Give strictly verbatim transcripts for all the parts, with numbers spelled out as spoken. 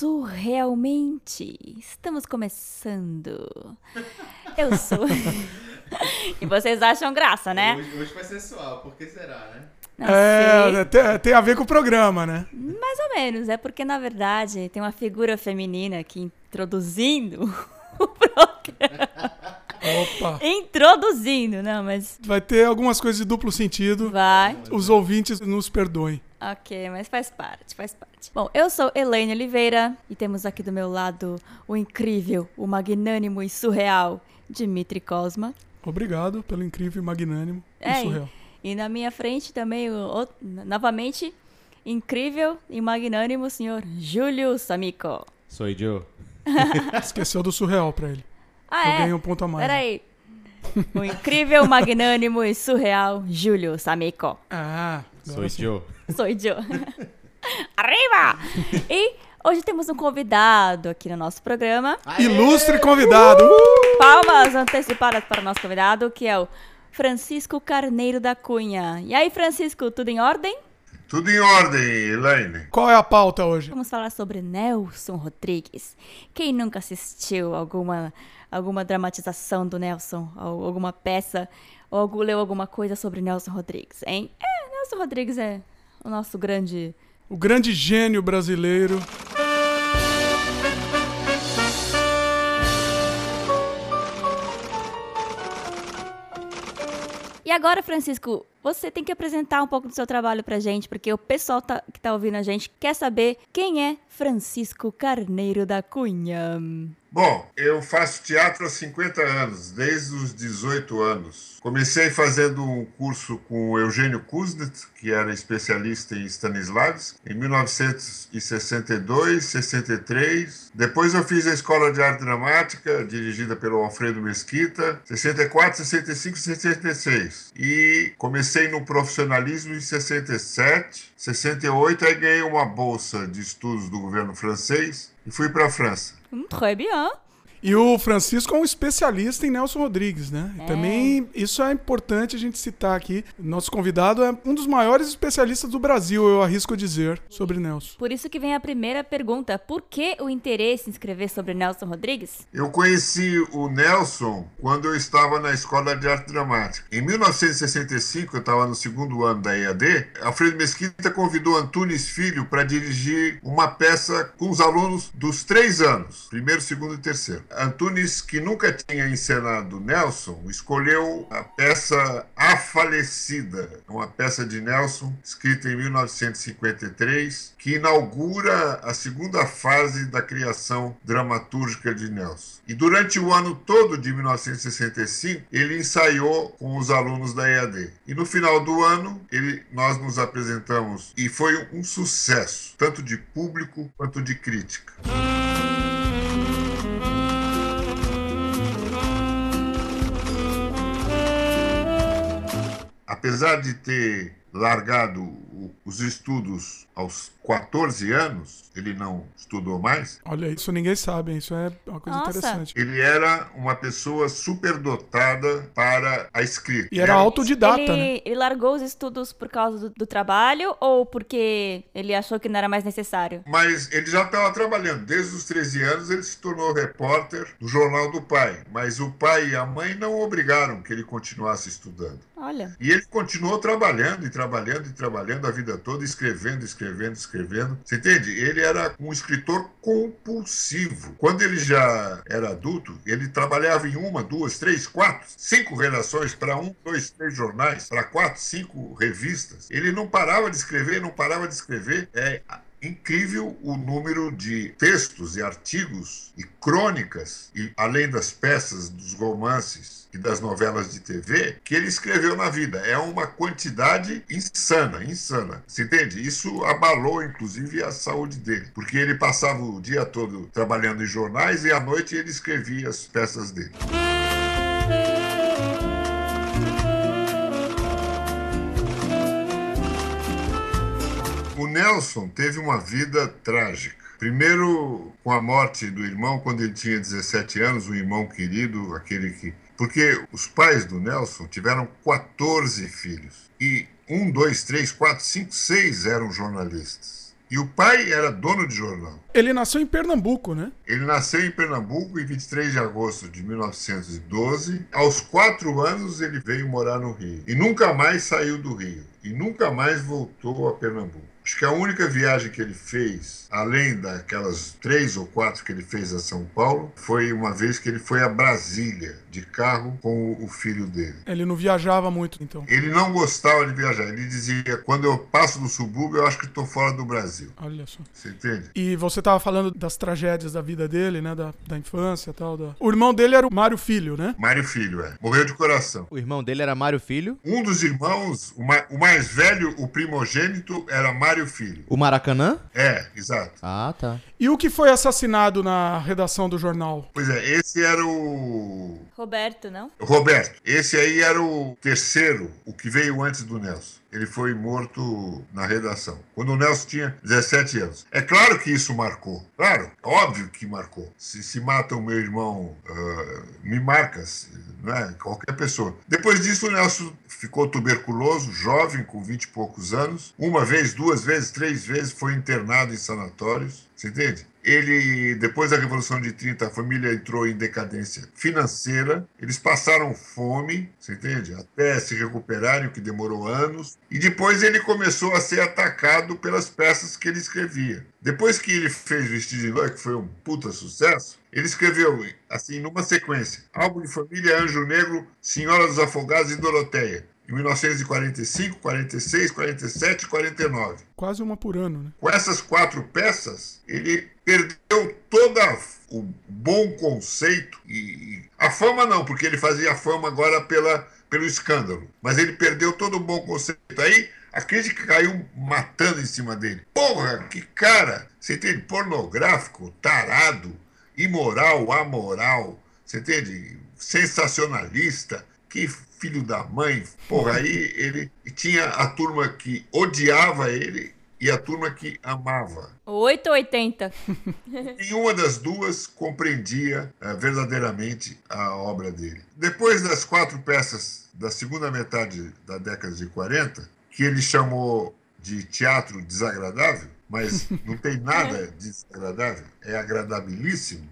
Surrealmente. Estamos começando. Eu sou... E vocês acham graça, né? Hoje, hoje vai ser suave, por que será, né? Não É, tem, tem a ver com o programa, né? Mais ou menos, é porque na verdade tem uma figura feminina aqui introduzindo o programa. Opa! Introduzindo, não, mas... Vai ter algumas coisas de duplo sentido. Vai. Os ouvintes nos perdoem. Ok, mas faz parte, faz parte. Bom, eu sou Elaine Oliveira e temos aqui do meu lado o incrível, o magnânimo e surreal Dimitri Cosma. Obrigado pelo incrível, magnânimo É, e surreal. E na minha frente também, o, o, novamente, incrível e magnânimo senhor Júlio Samico. Sou eu. Esqueceu do surreal pra ele. Ah, Eu é? ganhei um ponto a mais. Peraí. O incrível, magnânimo e surreal Júlio Samico. Ah, Sou eu. Sou eu. Arriba! E hoje temos um convidado aqui no nosso programa. ilustre convidado! Uh! Palmas antecipadas para o nosso convidado, que é o Francisco Carneiro da Cunha. E aí, Francisco, tudo em ordem? Tudo em ordem, Elaine. Qual é a pauta hoje? Vamos falar sobre Nelson Rodrigues. Quem nunca assistiu alguma, alguma dramatização do Nelson, ou alguma peça, ou leu alguma coisa sobre Nelson Rodrigues, hein? É, Nelson Rodrigues é o nosso grande... O grande gênio brasileiro. E agora, Francisco, você tem que apresentar um pouco do seu trabalho pra gente, porque o pessoal tá, que tá ouvindo a gente quer saber quem é Francisco Carneiro da Cunha. Bom, eu faço teatro há cinquenta anos, desde os dezoito anos. Comecei fazendo um curso com o Eugênio Kuznet, que era especialista em Stanislavski, em mil novecentos e sessenta e dois, sessenta e três. Depois eu fiz a Escola de Arte Dramática, dirigida pelo Alfredo Mesquita, sessenta e quatro, sessenta e cinco, sessenta e seis. E comecei no profissionalismo em sessenta e sete, sessenta e oito, aí ganhei uma bolsa de estudos do governo francês e fui para a França. Hum, très bien. E o Francisco é um especialista em Nelson Rodrigues, né? É. E também isso é importante a gente citar aqui. Nosso convidado é um dos maiores especialistas do Brasil, eu arrisco dizer, sobre Nelson. Por isso que vem a primeira pergunta. Por que o interesse em escrever sobre Nelson Rodrigues? Eu conheci o Nelson quando eu estava na Escola de Arte Dramática. Em mil novecentos e sessenta e cinco, eu estava no segundo ano da E A D, Alfredo Mesquita convidou Antunes Filho para dirigir uma peça com os alunos dos três anos, primeiro, segundo e terceiro. Antunes, que nunca tinha encenado Nelson, escolheu a peça A Falecida, uma peça de Nelson, escrita em mil novecentos e cinquenta e três, que inaugura a segunda fase da criação dramatúrgica de Nelson. E durante o ano todo de mil novecentos e sessenta e cinco, ele ensaiou com os alunos da E A D. E no final do ano, ele, nós nos apresentamos e foi um sucesso, tanto de público quanto de crítica. Apesar de ter largado os estudos aos quatorze anos, ele não estudou mais. Olha, isso ninguém sabe, hein? Isso é uma coisa Nossa. interessante. Ele era uma pessoa superdotada para a escrita. E era autodidata, ele, né? ele largou os estudos por causa do, do trabalho ou porque ele achou que não era mais necessário? Mas ele já estava trabalhando. Desde os treze anos ele se tornou repórter do Jornal do Pai. Mas o pai e a mãe não obrigaram que ele continuasse estudando. Olha. E ele continuou trabalhando e trabalhando e trabalhando a vida toda, escrevendo, escrevendo, escrevendo. Você entende? Ele era um escritor compulsivo. Quando ele já era adulto, ele trabalhava em uma, duas, três, quatro, cinco redações para um, dois, três jornais, para quatro, cinco revistas. Ele não parava de escrever, não parava de escrever. É incrível o número de textos e artigos e crônicas, e além das peças, dos romances e das novelas de T V, que ele escreveu na vida. É uma quantidade insana, insana. Você entende? Isso abalou, inclusive, a saúde dele, porque ele passava o dia todo trabalhando em jornais e à noite ele escrevia as peças dele. O Nelson teve uma vida trágica. Primeiro, com a morte do irmão, quando ele tinha dezessete anos, um irmão querido, aquele que... Porque os pais do Nelson tiveram quatorze filhos. E um, dois, três, quatro, cinco, seis eram jornalistas. E o pai era dono de jornal. Ele nasceu em Pernambuco, né? Ele nasceu em Pernambuco em vinte e três de agosto de mil novecentos e doze. Aos quatro anos ele veio morar no Rio. E nunca mais saiu do Rio. E nunca mais voltou a Pernambuco. Acho que a única viagem que ele fez, além daquelas três ou quatro que ele fez a São Paulo, foi uma vez que ele foi a Brasília, de carro, com o filho dele. Ele não viajava muito, então. Ele não gostava de viajar. Ele dizia, quando eu passo no subúrbio, eu acho que estou fora do Brasil. Olha só. Você entende? E você estava falando das tragédias da vida dele, né? Da, da infância e tal. Da... O irmão dele era o Mário Filho, né? Mário Filho, é. Morreu de coração. O irmão dele era Mário Filho. Um dos irmãos, o, ma- o mais velho, o primogênito, era Mário Filho. O Maracanã? É, exato. Ah, tá. E o que foi assassinado na redação do jornal? Pois é, esse era o Roberto, não? Roberto. Esse aí era o terceiro, o que veio antes do Nelson. Ele foi morto na redação, quando o Nelson tinha dezessete anos. É claro que isso marcou. Claro, óbvio que marcou. Se, se mata o meu irmão, uh, me marcas, não é? Qualquer pessoa. Depois disso, o Nelson ficou tuberculoso, jovem, com vinte e poucos anos. Uma vez, duas vezes, três vezes foi internado em sanatórios. Você entende? Ele, depois da Revolução de trinta, a família entrou em decadência financeira. Eles passaram fome, você entende? Até se recuperarem, o que demorou anos. E depois ele começou a ser atacado pelas peças que ele escrevia. Depois que ele fez Vestido de Noiva, que foi um puta sucesso, ele escreveu, assim, numa sequência, Álbum de Família, Anjo Negro, Senhora dos Afogados e Doroteia. Em mil novecentos e quarenta e cinco, quarenta e seis, quarenta e sete e quarenta e nove. Quase uma por ano, né? Com essas quatro peças, ele perdeu todo o bom conceito e, e a fama não, porque ele fazia a fama agora pela, pelo escândalo, mas ele perdeu todo o bom conceito. Aí a crítica caiu matando em cima dele. Porra, que cara, você entende? Pornográfico, tarado, imoral, amoral, você entende? Sensacionalista, que filho da mãe. Porra, aí ele tinha a turma que odiava ele e a turma que amava. oito ou oitenta. Nenhuma das duas compreendia uh, verdadeiramente a obra dele. Depois das quatro peças da segunda metade da década de quarenta, que ele chamou de teatro desagradável, mas não tem nada de desagradável, é agradabilíssimo,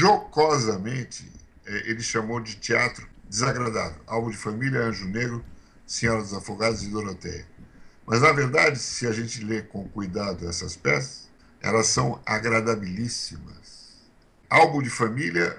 jocosamente ele chamou de teatro desagradável. Álbum de Família, Anjo Negro, Senhora dos Afogados e Doroteia. Mas, na verdade, se a gente lê com cuidado essas peças, elas são agradabilíssimas. Álbum de Família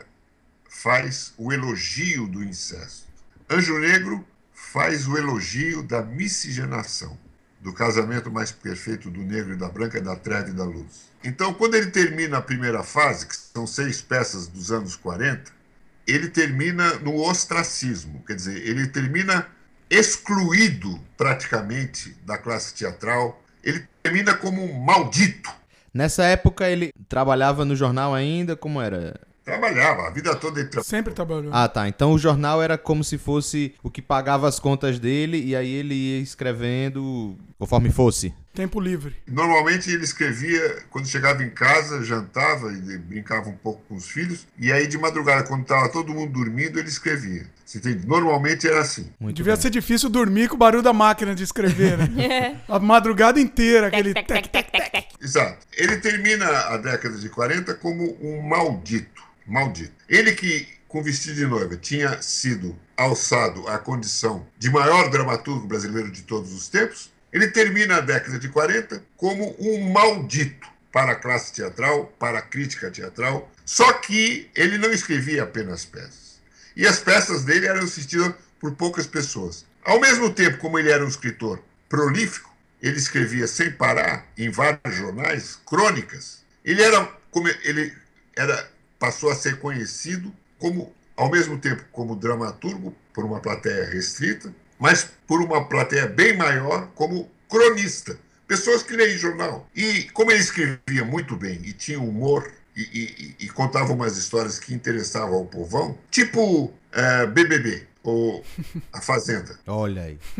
faz o elogio do incesto. Anjo Negro faz o elogio da miscigenação, do casamento mais perfeito do negro e da branca, da treva e da luz. Então, quando ele termina a primeira fase, que são seis peças dos anos quarenta, ele termina no ostracismo, quer dizer, ele termina excluído praticamente da classe teatral, ele termina como um maldito. Nessa época ele trabalhava no jornal ainda, como era? Trabalhava, a vida toda ele trabalhava. Sempre trabalhou. Ah, tá. Então o jornal era como se fosse o que pagava as contas dele e aí ele ia escrevendo conforme fosse. Tempo livre. Normalmente ele escrevia quando chegava em casa, jantava e brincava um pouco com os filhos. E aí de madrugada, quando estava todo mundo dormindo, ele escrevia. Você entende? Normalmente era assim. Muito Devia bem. ser difícil dormir com o barulho da máquina de escrever, né? A madrugada inteira, aquele... Tec, tec, tec, tec, tec. Exato. Ele termina a década de quarenta como um maldito. Maldito. Ele que, com Vestido de Noiva, tinha sido alçado à condição de maior dramaturgo brasileiro de todos os tempos, ele termina a década de quarenta como um maldito para a classe teatral, para a crítica teatral, só que ele não escrevia apenas peças. E as peças dele eram assistidas por poucas pessoas. Ao mesmo tempo, como ele era um escritor prolífico, ele escrevia sem parar, em vários jornais, crônicas. Ele era, como ele era, passou a ser conhecido como, ao mesmo tempo, como dramaturgo, por uma plateia restrita, mas por uma plateia bem maior como cronista. Pessoas que leem jornal. E como ele escrevia muito bem e tinha humor e, e, e contava umas histórias que interessavam ao povão, tipo uh, B B B ou A Fazenda. Olha aí.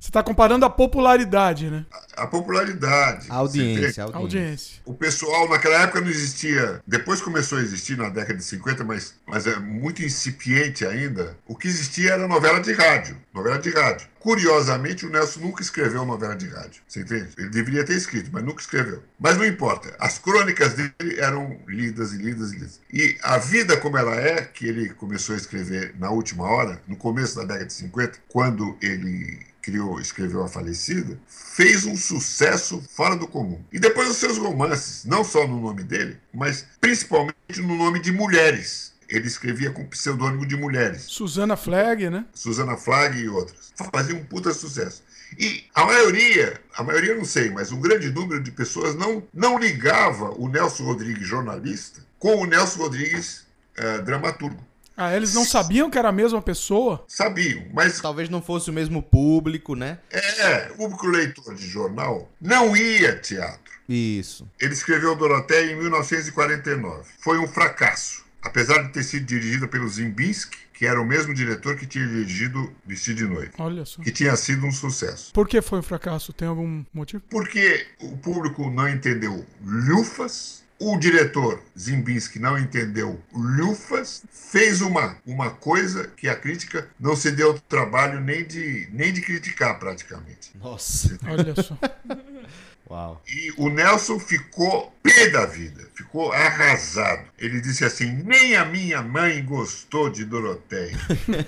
Você tá comparando a popularidade, né? A popularidade. A audiência, a A audiência. audiência. O pessoal, naquela época não existia, depois começou a existir na década de cinquenta, mas, mas é muito incipiente ainda. O que existia era novela de rádio, novela de rádio. Curiosamente, o Nelson nunca escreveu novela de rádio, você entende? Ele deveria ter escrito, mas nunca escreveu. Mas não importa, as crônicas dele eram lidas e lidas e lidas. E A Vida Como Ela É, que ele começou a escrever na última hora, no começo da década de cinquenta, quando ele criou, escreveu A Falecida, fez um sucesso fora do comum. E depois os seus romances, não só no nome dele, mas principalmente no nome de mulheres. Ele escrevia com pseudônimo de mulheres. Susana Flagg, né? Susana Flagg e outras. Fazia um puta sucesso. E a maioria, a maioria eu não sei, mas um grande número de pessoas não, não ligava o Nelson Rodrigues, jornalista, com o Nelson Rodrigues, eh, dramaturgo. Ah, eles não sabiam que era a mesma pessoa? Sabiam, mas Talvez não fosse o mesmo público, né? é, o público leitor de jornal não ia a teatro. Isso. Ele escreveu Doroteia em mil novecentos e quarenta e nove. Foi um fracasso, apesar de ter sido dirigida pelo Zimbinski, que era o mesmo diretor que tinha dirigido Vestido de Noiva, Olha só. que tinha sido um sucesso. Por que foi um fracasso? Tem algum motivo? Porque o público não entendeu lufas, o diretor Zimbinski não entendeu lufas, fez uma, uma coisa que a crítica não se deu trabalho nem de, nem de criticar praticamente. Nossa. Olha só. Uau. E o Nelson ficou pé da vida, ficou arrasado. Ele disse assim, nem a minha mãe gostou de Doroteia.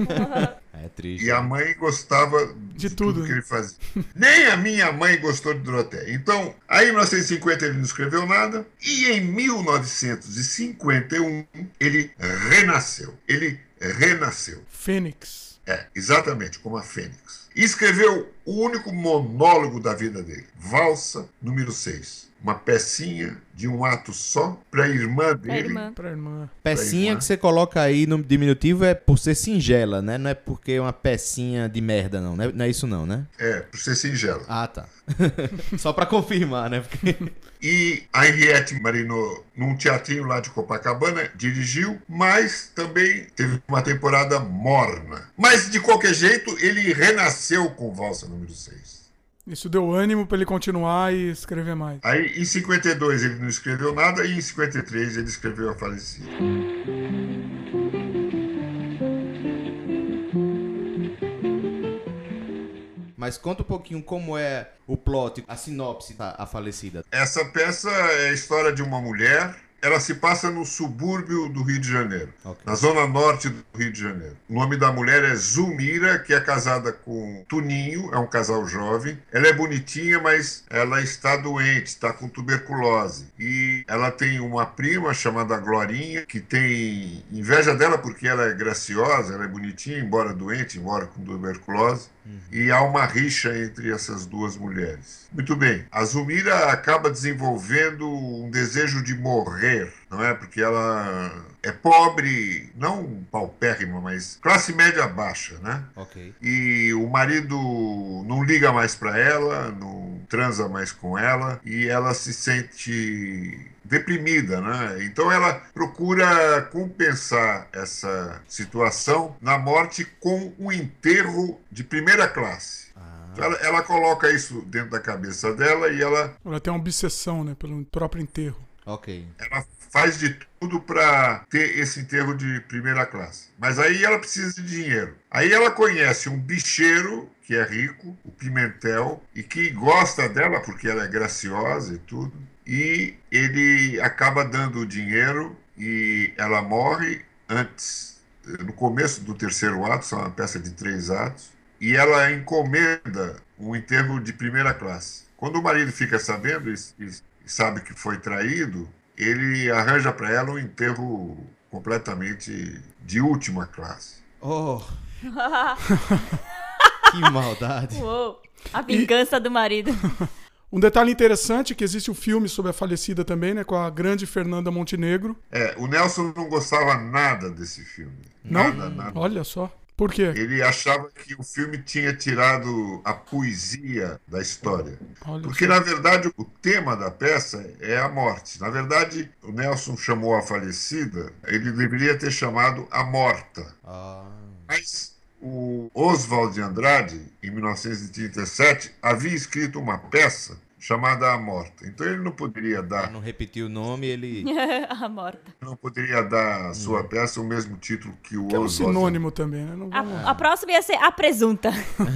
É triste. E a mãe gostava de, De tudo, tudo, que né? ele fazia. Nem a minha mãe gostou de Doroteia. Então, aí em mil novecentos e cinquenta ele não escreveu nada. E em mil novecentos e cinquenta e um ele renasceu. Ele renasceu. Fênix. É, exatamente, como a Fênix. E escreveu o único monólogo da vida dele. Valsa número seis. Uma pecinha de um ato só para a irmã A dele. irmã. Pra irmã. Pecinha irmã. que você coloca aí no diminutivo é por ser singela, né? Não é porque é uma pecinha de merda, não. Não é, não é isso não, né? É, por ser singela. Ah, tá. Só pra confirmar, né? Porque... E a Henriette Marino, num teatrinho lá de Copacabana, dirigiu, mas também teve uma temporada morna. Mas, de qualquer jeito, ele renasceu com Valsa número seis. Isso deu ânimo pra ele continuar e escrever mais. Aí, em cinquenta e dois, ele não escreveu nada, e em cinquenta e três, ele escreveu A Falecida. Mas conta um pouquinho como é o plot, a sinopse da A Falecida. Essa peça é a história de uma mulher. Ela se passa no subúrbio do Rio de Janeiro, Ok. na zona norte do Rio de Janeiro. O nome da mulher é Zulmira, que é casada com Tuninho, é um casal jovem. Ela é bonitinha, mas ela está doente, está com tuberculose. E ela tem uma prima chamada Glorinha, que tem inveja dela porque ela é graciosa, ela é bonitinha, embora doente, embora com tuberculose. E há uma rixa entre essas duas mulheres. Muito bem, a Zulmira acaba desenvolvendo um desejo de morrer, não é? Porque ela é pobre, não paupérrima, mas classe média baixa, né? Ok. E o marido não liga mais para ela, não transa mais com ela, e ela se sente deprimida, né? Então ela procura compensar essa situação na morte com um enterro de primeira classe. Então ela, ela coloca isso dentro da cabeça dela e ela, Ela tem uma obsessão, né? Pelo próprio enterro. Ok. ela faz de tudo para ter esse enterro de primeira classe. Mas aí ela precisa de dinheiro. Aí ela conhece um bicheiro que é rico, o Pimentel, e que gosta dela porque ela é graciosa e tudo. E ele acaba dando o dinheiro e ela morre antes, no começo do terceiro ato, são uma peça de três atos, e ela encomenda um enterro de primeira classe. Quando o marido fica sabendo e, e sabe que foi traído, ele arranja para ela um enterro completamente de última classe. Oh, que maldade. Uou, a vingança do marido. Um detalhe interessante é que existe um filme sobre a falecida também, né? Com a grande Fernanda Montenegro. É, o Nelson não gostava nada desse filme. Não? Nada, nada. Olha só. Por quê? Ele achava que o filme tinha tirado a poesia da história. Olha Porque, só. na verdade, o tema da peça é a morte. Na verdade, o Nelson chamou a falecida, ele deveria ter chamado a morta. Ah, Mas o Oswald de Andrade, em mil novecentos e trinta e sete, havia escrito uma peça chamada A Morta. Então ele não poderia Pra dar, não repetir o nome, ele... A morta. não poderia dar à sua peça o mesmo título que o Que é um Oswald. sinônimo também, né? Não vamos... A, a próxima ia ser a presunta.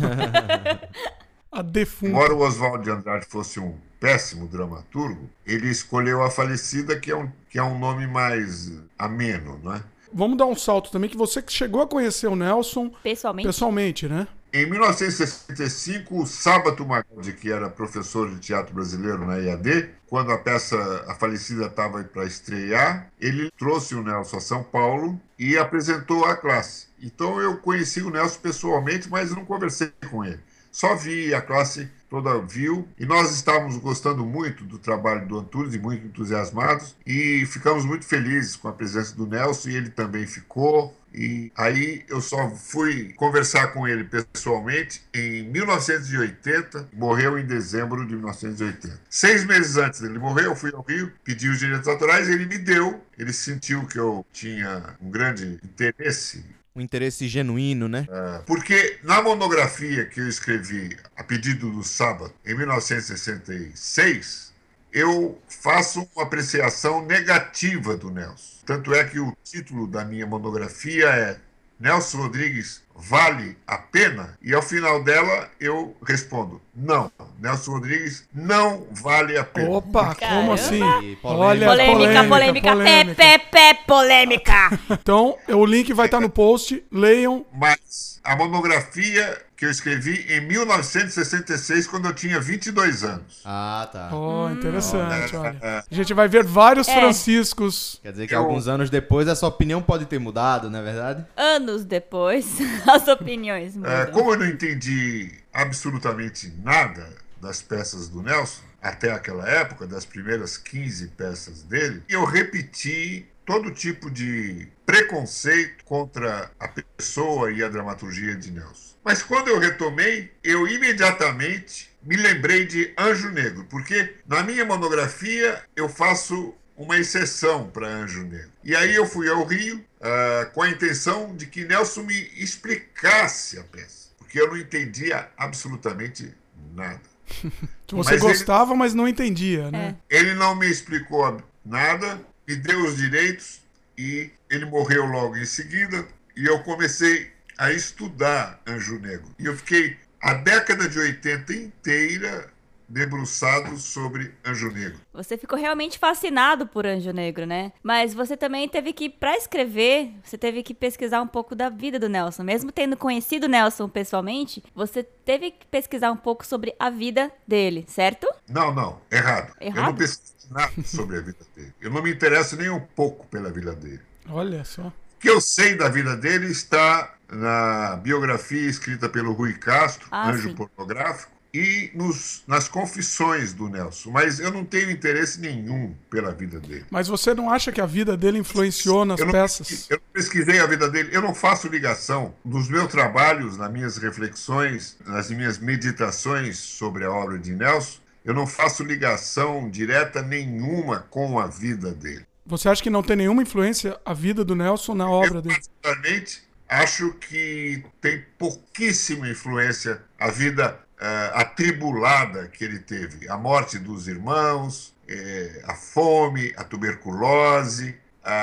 A defunta. Embora o Oswald de Andrade fosse um péssimo dramaturgo, ele escolheu A Falecida, que é um, que é um nome mais ameno, não é? Vamos dar um salto também, que você que chegou a conhecer o Nelson Pessoalmente. pessoalmente, né? Em mil novecentos e sessenta e cinco, o Sábato Magaldi, que era professor de teatro brasileiro na I A D, quando a peça A Falecida estava para estrear, ele trouxe o Nelson a São Paulo e apresentou à classe. Então eu conheci o Nelson pessoalmente, mas não conversei com ele. Só vi, a classe toda viu, e nós estávamos gostando muito do trabalho do Antunes e muito entusiasmados, e ficamos muito felizes com a presença do Nelson, e ele também ficou. E aí eu só fui conversar com ele pessoalmente em mil novecentos e oitenta, morreu em dezembro de mil novecentos e oitenta. Seis meses antes dele morrer, eu fui ao Rio, pedi os direitos autorais, ele me deu, ele sentiu que eu tinha um grande interesse. Um interesse genuíno, né? Porque na monografia que eu escrevi a pedido do Sábado, em mil novecentos e sessenta e seis, eu faço uma apreciação negativa do Nelson. Tanto é que o título da minha monografia é Nelson Rodrigues vale a pena? E ao final dela eu respondo, não, Nelson Rodrigues não vale a pena. Opa, Caramba. como assim? E Olha, Polêmica, polêmica, polêmica. pé, pé, pé, polêmica. Então, o link vai estar no post, leiam. Mas a monografia que eu escrevi em mil novecentos e sessenta e seis, quando eu tinha vinte e dois anos. Ah, tá. Oh, interessante, Hum. olha. A gente vai ver vários É. Franciscos. Quer dizer que Eu- alguns anos depois essa opinião pode ter mudado, não é verdade? Anos depois, as opiniões É, mudam. como eu não entendi absolutamente nada das peças do Nelson, até aquela época, das primeiras quinze peças dele, eu repeti todo tipo de preconceito contra a pessoa e a dramaturgia de Nelson. Mas quando eu retomei, eu imediatamente me lembrei de Anjo Negro, porque na minha monografia eu faço uma exceção para Anjo Negro. E aí eu fui ao Rio ah, com a intenção de que Nelson me explicasse a peça, porque eu não entendia absolutamente nada. Que você Mas ele- gostava, mas não entendia, né? Ele não me explicou nada, me deu os direitos e ele morreu logo em seguida. E eu comecei a estudar Anjo Negro. E eu fiquei a década de oitenta inteira debruçado sobre Anjo Negro. Você ficou realmente fascinado por Anjo Negro, né? Mas você também teve que, pra escrever, você teve que pesquisar um pouco da vida do Nelson. Mesmo tendo conhecido o Nelson pessoalmente, você teve que pesquisar um pouco sobre a vida dele, certo? Não, não, errado. Eu Errado? não pesquiso nada sobre a vida dele. Eu não me interesso nem um pouco pela vida dele. Olha só. O que eu sei da vida dele está na biografia escrita pelo Rui Castro, Ah, Anjo sim. Pornográfico, e nos, nas confissões do Nelson. Mas eu não tenho interesse nenhum pela vida dele. Mas você não acha que a vida dele influenciou nas Eu não, peças? eu não pesquisei a vida dele, eu não faço ligação dos meus trabalhos, nas minhas reflexões, nas minhas meditações sobre a obra de Nelson, eu não faço ligação direta nenhuma com a vida dele. Você acha que não tem nenhuma influência a vida do Nelson na obra Eu, dele? particularmente, acho que tem pouquíssima influência a vida uh, atribulada que ele teve. A morte dos irmãos, eh, a fome, a tuberculose,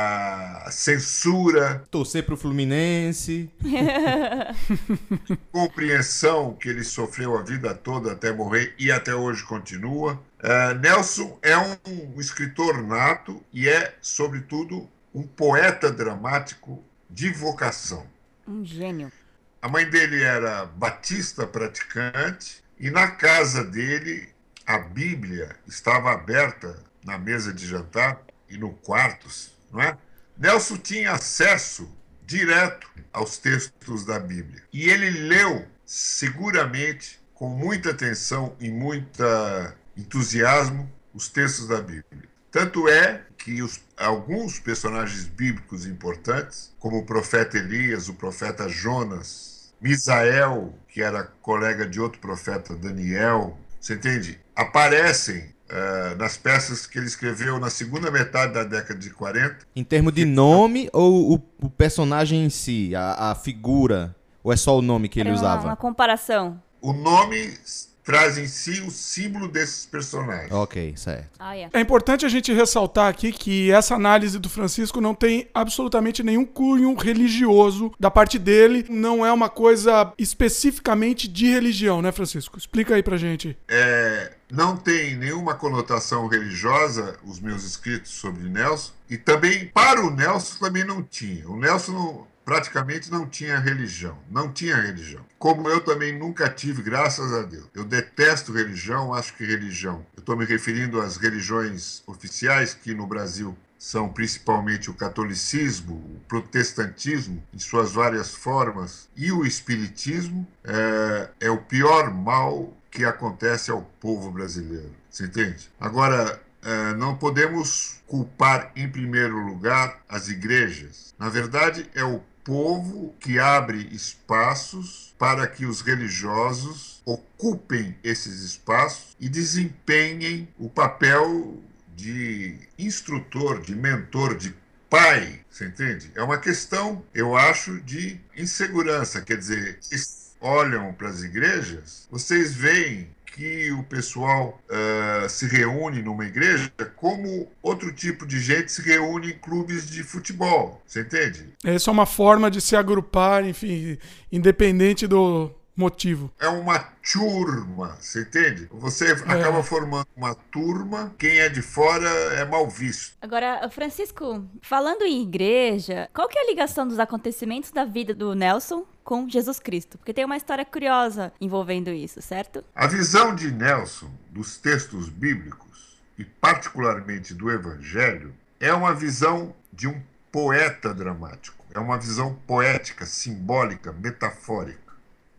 a censura, Torcer pro Fluminense. compreensão que ele sofreu a vida toda até morrer e até hoje continua. Uh, Nelson é um, um escritor nato e é, sobretudo, um poeta dramático de vocação. Um gênio. A mãe dele era batista praticante e na casa dele a Bíblia estava aberta na mesa de jantar e no quarto, não é? Nelson tinha acesso direto aos textos da Bíblia e ele leu seguramente, com muita atenção e muito entusiasmo, os textos da Bíblia. Tanto é que os, alguns personagens bíblicos importantes, como o profeta Elias, o profeta Jonas, Misael, que era colega de outro profeta, Daniel, você entende? Aparecem uh, nas peças que ele escreveu na segunda metade da década de quarenta. Em termos de nome ou o, o personagem em si, a, a figura, Ou é só o nome que ele Era uma, usava? uma comparação. O nome traz em si o símbolo desses personagens. Ok, certo. Ah, yeah. É importante a gente ressaltar aqui que essa análise do Francisco não tem absolutamente nenhum cunho religioso da parte dele. Não é uma coisa especificamente de religião, né, Francisco? Explica aí pra gente. É, não tem nenhuma conotação religiosa os meus escritos sobre Nelson. E também, para o Nelson, também não tinha. O Nelson não... praticamente não tinha religião, não tinha religião. Como eu também nunca tive, graças a Deus. Eu detesto religião, acho que religião... Eu estou me referindo às religiões oficiais, que no Brasil são principalmente o catolicismo, o protestantismo, em suas várias formas, e o espiritismo, é, é o pior mal que acontece ao povo brasileiro. Você entende? Agora, é, não podemos culpar, em primeiro lugar, as igrejas. Na verdade, é o povo que abre espaços para que os religiosos ocupem esses espaços e desempenhem o papel de instrutor, de mentor, de pai, você entende? É uma questão, eu acho, de insegurança. Quer dizer, olham para as igrejas, vocês veem que o pessoal uh, se reúne numa igreja como outro tipo de gente se reúne em clubes de futebol, você entende? Essa é uma forma de se agrupar, enfim, independente do motivo. É uma turma, você entende? Você acaba é. formando uma turma, quem é de fora é mal visto. Agora, Francisco, falando em igreja, qual que é a ligação dos acontecimentos da vida do Nelson com Jesus Cristo? Porque tem uma história curiosa envolvendo isso, certo? A visão de Nelson dos textos bíblicos, e particularmente do Evangelho, é uma visão de um poeta dramático. É uma visão poética, simbólica, metafórica.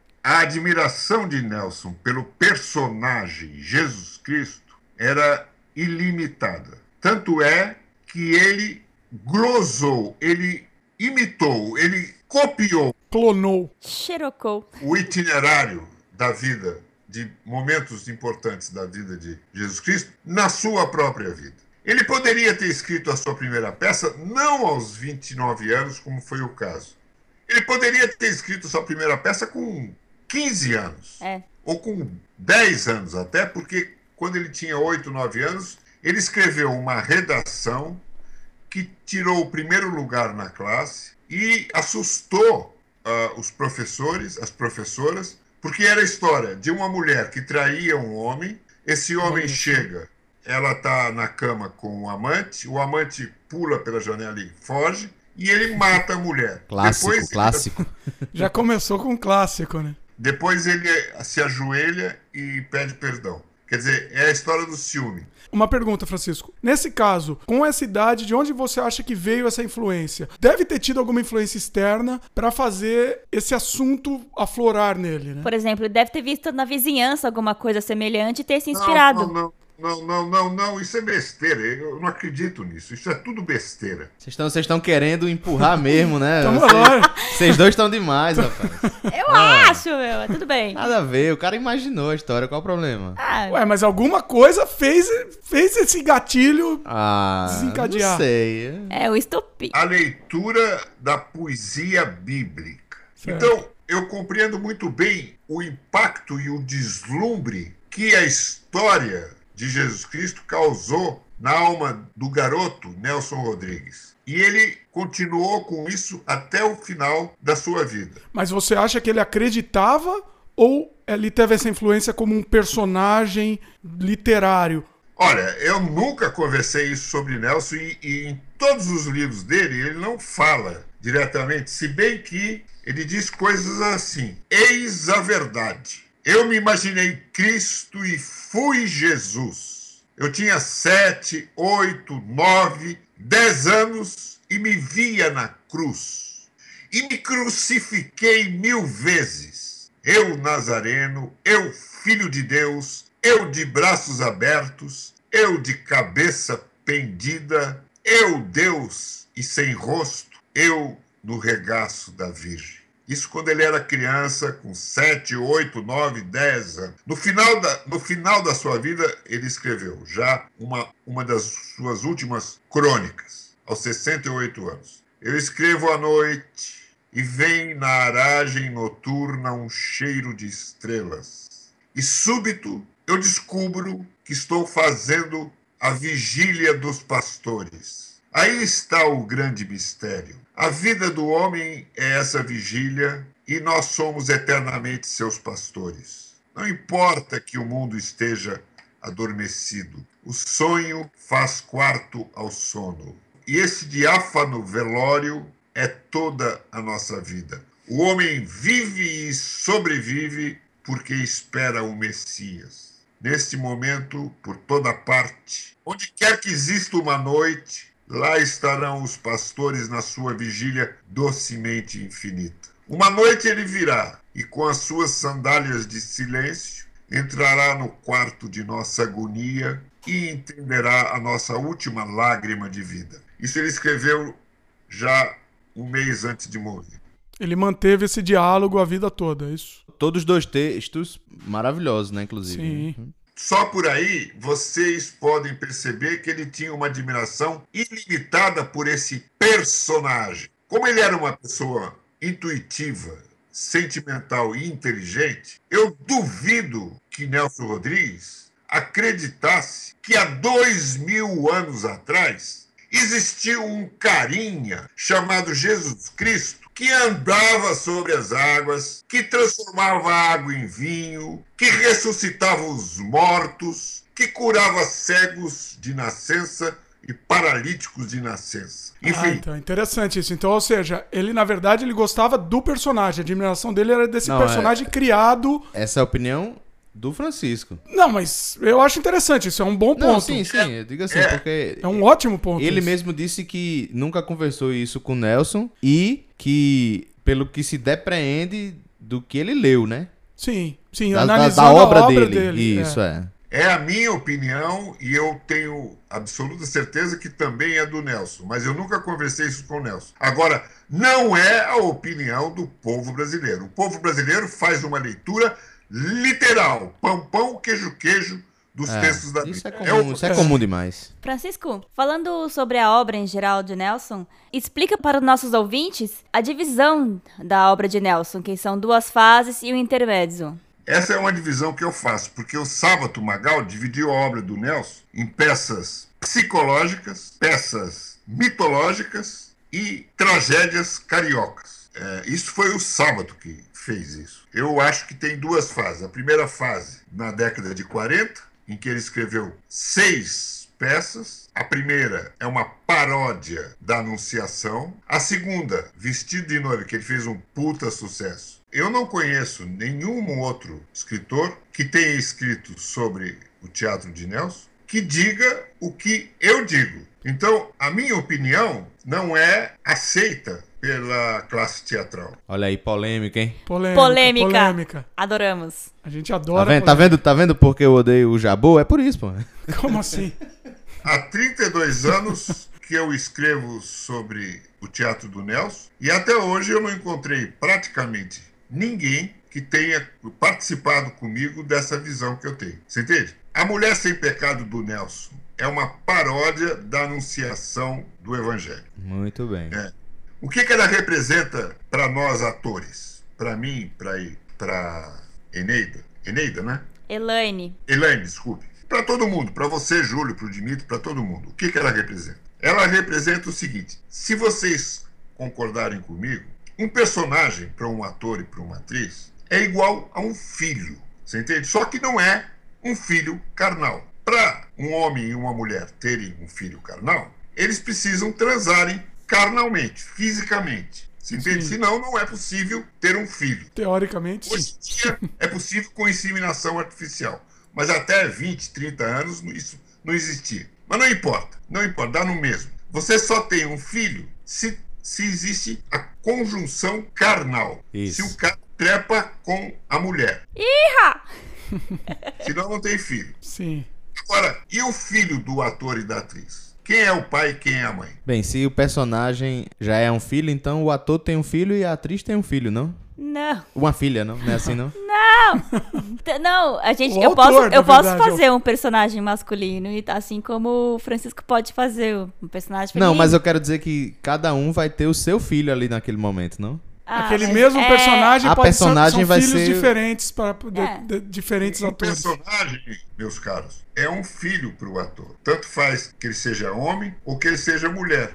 A admiração de Nelson pelo personagem Jesus Cristo era ilimitada. Tanto é que ele glosou, ele imitou, ele copiou, clonou, xerocou o itinerário da vida, de momentos importantes da vida de Jesus Cristo, na sua própria vida. Ele poderia ter escrito a sua primeira peça não aos vinte e nove anos, como foi o caso. Ele poderia ter escrito a sua primeira peça com quinze anos, é. ou com dez anos até, porque quando ele tinha oito, nove anos, ele escreveu uma redação que tirou o primeiro lugar na classe e assustou uh, os professores, as professoras, porque era a história de uma mulher que traía um homem, esse homem chega, ela está na cama com o amante, o amante pula pela janela e foge, e ele mata a mulher. Clássico, Depois, clássico. Já começou com um clássico, né? Depois ele se ajoelha e pede perdão. Quer dizer, é a história do ciúme. Uma pergunta, Francisco. Nesse caso, com essa idade, de onde você acha que veio essa influência? Deve ter tido alguma influência externa para fazer esse assunto aflorar nele, né? Por exemplo, deve ter visto na vizinhança alguma coisa semelhante e ter se inspirado. Não, não, não. Não, não, não, não, isso é besteira, eu não acredito nisso, isso é tudo besteira. Vocês estão vocês estão querendo empurrar mesmo, né? Tamo Vocês- lá. Vocês dois estão demais, rapaz. Eu Ah. acho, meu, tudo bem. Nada a ver, o cara imaginou a história, qual o problema? Ah, Ué, mas alguma coisa fez, fez esse gatilho. Ah, Desencadear. não sei. é o estupim. A leitura da poesia bíblica. Certo. Então, eu compreendo muito bem o impacto e o deslumbre que a história de Jesus Cristo causou na alma do garoto Nelson Rodrigues. E ele continuou com isso até o final da sua vida. Mas você acha que ele acreditava ou ele teve essa influência como um personagem literário? Olha, eu nunca conversei isso sobre Nelson e, e em todos os livros dele ele não fala diretamente, se bem que ele diz coisas assim: eis a verdade. Eu me imaginei Cristo e fui Jesus. Eu tinha sete, oito, nove, dez anos e me via na cruz. E me crucifiquei mil vezes. Eu, Nazareno, eu, filho de Deus, eu de braços abertos, eu de cabeça pendida, eu, Deus e sem rosto, eu no regaço da Virgem. Isso quando ele era criança, com sete, oito, nove, dez anos. No final da, no final da sua vida, ele escreveu já uma, uma das suas últimas crônicas, aos sessenta e oito anos. Eu escrevo à noite, e vem na aragem noturna um cheiro de estrelas. E súbito eu descubro que estou fazendo a vigília dos pastores. Aí está o grande mistério. A vida do homem é essa vigília e nós somos eternamente seus pastores. Não importa que o mundo esteja adormecido, o sonho faz quarto ao sono. E esse diáfano velório é toda a nossa vida. O homem vive e sobrevive porque espera o Messias. Neste momento, por toda parte, onde quer que exista uma noite, lá estarão os pastores na sua vigília docemente infinita. Uma noite ele virá e com as suas sandálias de silêncio entrará no quarto de nossa agonia e entenderá a nossa última lágrima de vida. Isso ele escreveu já um mês antes de morrer. Ele manteve esse diálogo a vida toda, é isso? Todos os dois textos maravilhosos, né, inclusive. Sim. Só por aí vocês podem perceber que ele tinha uma admiração ilimitada por esse personagem. Como ele era uma pessoa intuitiva, sentimental e inteligente, eu duvido que Nelson Rodrigues acreditasse que há dois mil anos atrás existiu um carinha chamado Jesus Cristo que andava sobre as águas, que transformava a água em vinho, que ressuscitava os mortos, que curava cegos de nascença e paralíticos de nascença. Enfim. Ah, então, interessante isso. Então, ou seja, ele, na verdade, ele gostava do personagem. A admiração dele era desse Não, personagem é... criado... Essa é a opinião do Francisco. Não, mas eu acho interessante. Isso é um bom ponto. Não, sim, sim. Eu digo assim, é, porque... É um ótimo ponto. Ele isso. mesmo disse que nunca conversou isso com o Nelson e que, pelo que se depreende do que ele leu, né? Sim, sim. Da, analisando da, da obra, a obra dele. dele. Isso, é. É a minha opinião e eu tenho absoluta certeza que também é do Nelson, mas eu nunca conversei isso com o Nelson. Agora, não é a opinião do povo brasileiro. O povo brasileiro faz uma leitura literal, pão, pão, queijo, queijo, dos É, textos da isso é Bíblia. comum, o- isso é comum demais. Francisco, falando sobre a obra em geral de Nelson, explica para os nossos ouvintes a divisão da obra de Nelson, que são duas fases e o intermédio. Essa é uma divisão que eu faço, porque o Sábato Magal dividiu a obra do Nelson em peças psicológicas, peças mitológicas e tragédias cariocas. É, isso foi o Sábato que fez isso. Eu acho que tem duas fases. A primeira fase, na década de quarenta, em que ele escreveu seis peças. A primeira é uma paródia da Anunciação. A segunda, Vestido de Noiva, que ele fez um puta sucesso. Eu não conheço nenhum outro escritor que tenha escrito sobre o teatro de Nelson que diga o que eu digo. Então, a minha opinião não é aceita pela classe teatral. Olha aí, polêmica, hein? Polêmica. Polêmica. Polêmica. Adoramos. A gente Tá adora. vendo, tá vendo, tá vendo porque eu odeio o Jabô? É por isso, pô. Como assim? Há trinta e dois anos que eu escrevo sobre o teatro do Nelson e até hoje eu não encontrei praticamente ninguém que tenha participado comigo dessa visão que eu tenho. Você entende? A Mulher Sem Pecado do Nelson é uma paródia da Anunciação do Evangelho. Muito bem. É. O que, que ela representa para nós atores? Para mim, para Eneida. Eneida, né? Elaine. Elaine, desculpe. Para todo mundo, para você, Júlio, para o Dimitri, para todo mundo. O que, que ela representa? Ela representa o seguinte: se vocês concordarem comigo, um personagem para um ator e para uma atriz é igual a um filho. Você entende? Só que não é um filho carnal. Para um homem e uma mulher terem um filho carnal, eles precisam transarem carnalmente, fisicamente. Você entende? Sim. Senão não é possível ter um filho. Teoricamente, sim. Hoje em dia é possível com inseminação artificial. Mas até vinte, trinta anos isso não existia. Mas não importa, não importa, dá no mesmo. Você só tem um filho se, se existe a conjunção carnal. Isso. Se o cara trepa com a mulher. Iha! Senão não tem filho. Sim. Agora, e o filho do ator e da atriz? Quem é o pai e quem é a mãe? Bem, se o personagem já é um filho, então o ator tem um filho e a atriz tem um filho, não? Não. Uma filha, não? Não é assim, não? T- Não, a gente, O eu autor, posso, na eu posso verdade, é o- fazer um personagem masculino, e assim como o Francisco pode fazer um personagem feminino. Não, mas eu quero dizer que cada um vai ter o seu filho ali naquele momento, não? Ah, Aquele mas mesmo é- personagem A pode personagem ser, são vai filhos ser- diferentes para de- É. de- diferentes O atores. personagem, meus caros, é um filho para o ator. Tanto faz que ele seja homem ou que ele seja mulher.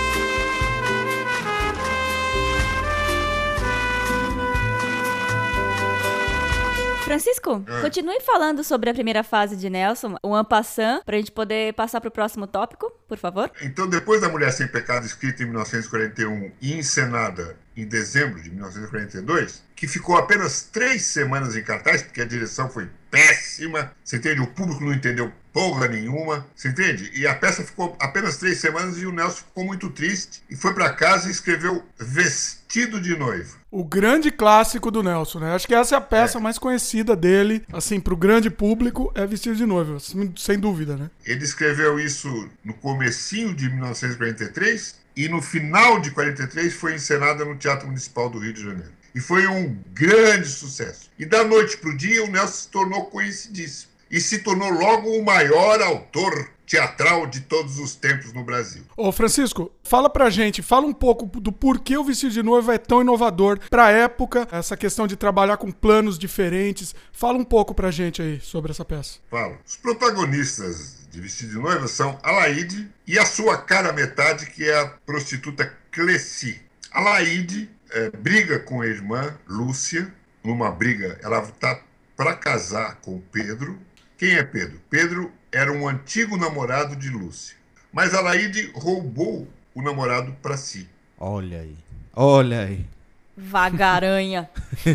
Francisco, Ah. continue falando sobre a primeira fase de Nelson, o en passant, pra gente poder passar pro próximo tópico, por favor. Então, depois da Mulher Sem Pecado, escrita em mil novecentos e quarenta e um e encenada em dezembro de mil novecentos e quarenta e dois, que ficou apenas três semanas em cartaz, porque a direção foi péssima, você entende? O público não entendeu porra nenhuma, você entende? E a peça ficou apenas três semanas e o Nelson ficou muito triste e foi para casa e escreveu Vestido de Noiva. O grande clássico do Nelson, né? Acho que essa é a peça É. mais conhecida dele, assim, pro grande público, é Vestido de Noiva, sem dúvida, né? Ele escreveu isso no comecinho de mil novecentos e quarenta e três e no final de quarenta e três foi encenada no Teatro Municipal do Rio de Janeiro. E foi um grande sucesso. E da noite para o dia, o Nelson se tornou conhecidíssimo. E se tornou logo o maior autor teatral de todos os tempos no Brasil. Ô, Francisco, fala pra gente, fala um pouco do porquê o Vestido de Noiva é tão inovador pra época, essa questão de trabalhar com planos diferentes. Fala um pouco pra gente aí sobre essa peça. Falo. Os protagonistas de Vestido de Noiva são Alaide e a sua cara metade, que é a prostituta Cleci. Alaide é, briga com a irmã Lúcia, numa briga, ela está para casar com Pedro. Quem é Pedro? Pedro era um antigo namorado de Lúcia, mas Alaide roubou o namorado para si. Olha aí. Olha aí. Vagaranha.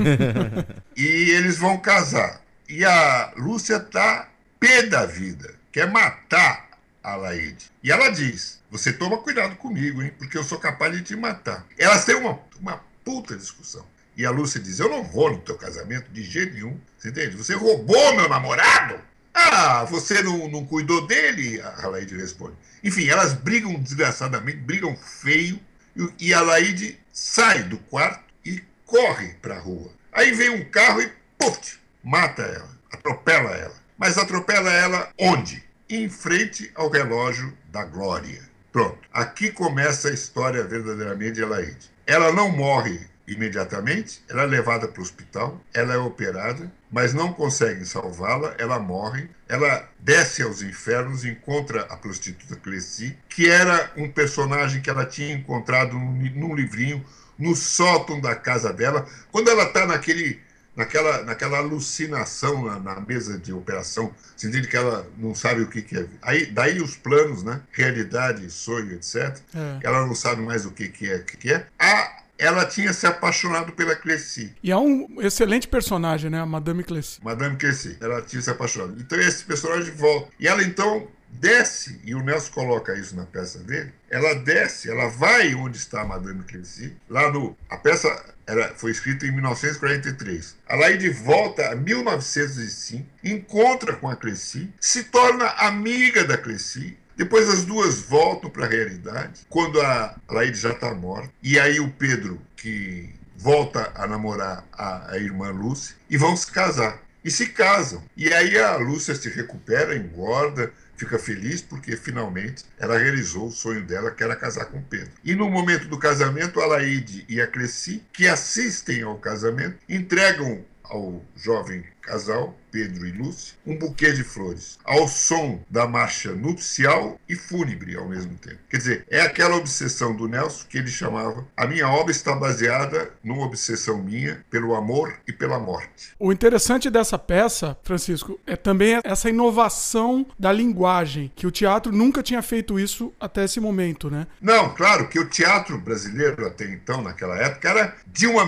E eles vão casar. E a Lúcia tá pé da vida, quer matar a Alaide. E ela diz, você toma cuidado comigo, hein, porque eu sou capaz de te matar. Elas têm uma, uma puta discussão. E a Lúcia diz, eu não vou no teu casamento de jeito nenhum. Você entende? Você roubou meu namorado? Ah, você não, não cuidou dele? A Alaide responde. Enfim, elas brigam desgraçadamente, brigam feio. E, e a Alaide sai do quarto e corre para a rua. Aí vem um carro e, puf, mata ela, atropela ela. Mas atropela ela onde? Em frente ao relógio da Glória. Pronto. Aqui começa a história verdadeiramente de Alaide. Ela não morre imediatamente, ela é levada para o hospital, ela é operada, mas não conseguem salvá-la, ela morre, ela desce aos infernos, encontra a prostituta Cleci, que era um personagem que ela tinha encontrado num, num livrinho, no sótão da casa dela, quando ela está naquele, naquela, naquela alucinação na, na mesa de operação, você entende que ela não sabe o que, que é. Aí, daí os planos, né? Realidade, sonho, etcétera. É. Ela não sabe mais o que, que é. O que, que é. A ela tinha se apaixonado pela Cleci. E é um excelente personagem, né? A Madame Cleci. Madame Cleci. Ela tinha se apaixonado. Então esse personagem volta. E ela então desce, e o Nelson coloca isso na peça dele, ela desce, ela vai onde está a Madame Cleci, lá no... A peça era, foi escrita em mil novecentos e quarenta e três. A Alaide volta a mil novecentos e cinco, encontra com a Cleci, se torna amiga da Cleci. Depois as duas voltam para a realidade, quando a Alaide já está morta. E aí o Pedro, que volta a namorar a, a irmã Lúcia, e vão se casar. E se casam. E aí a Lúcia se recupera, engorda, fica feliz, porque finalmente ela realizou o sonho dela, que era casar com Pedro. E no momento do casamento, a Alaide e a Cleci, que assistem ao casamento, entregam ao jovem casal, Pedro e Lúcia, um buquê de flores, ao som da marcha nupcial e fúnebre ao mesmo tempo. Quer dizer, é aquela obsessão do Nelson que ele chamava: a minha obra está baseada numa obsessão minha pelo amor e pela morte. O interessante dessa peça, Francisco, é também essa inovação da linguagem, que o teatro nunca tinha feito isso até esse momento, né? Não, claro que o teatro brasileiro até então, naquela época, era de uma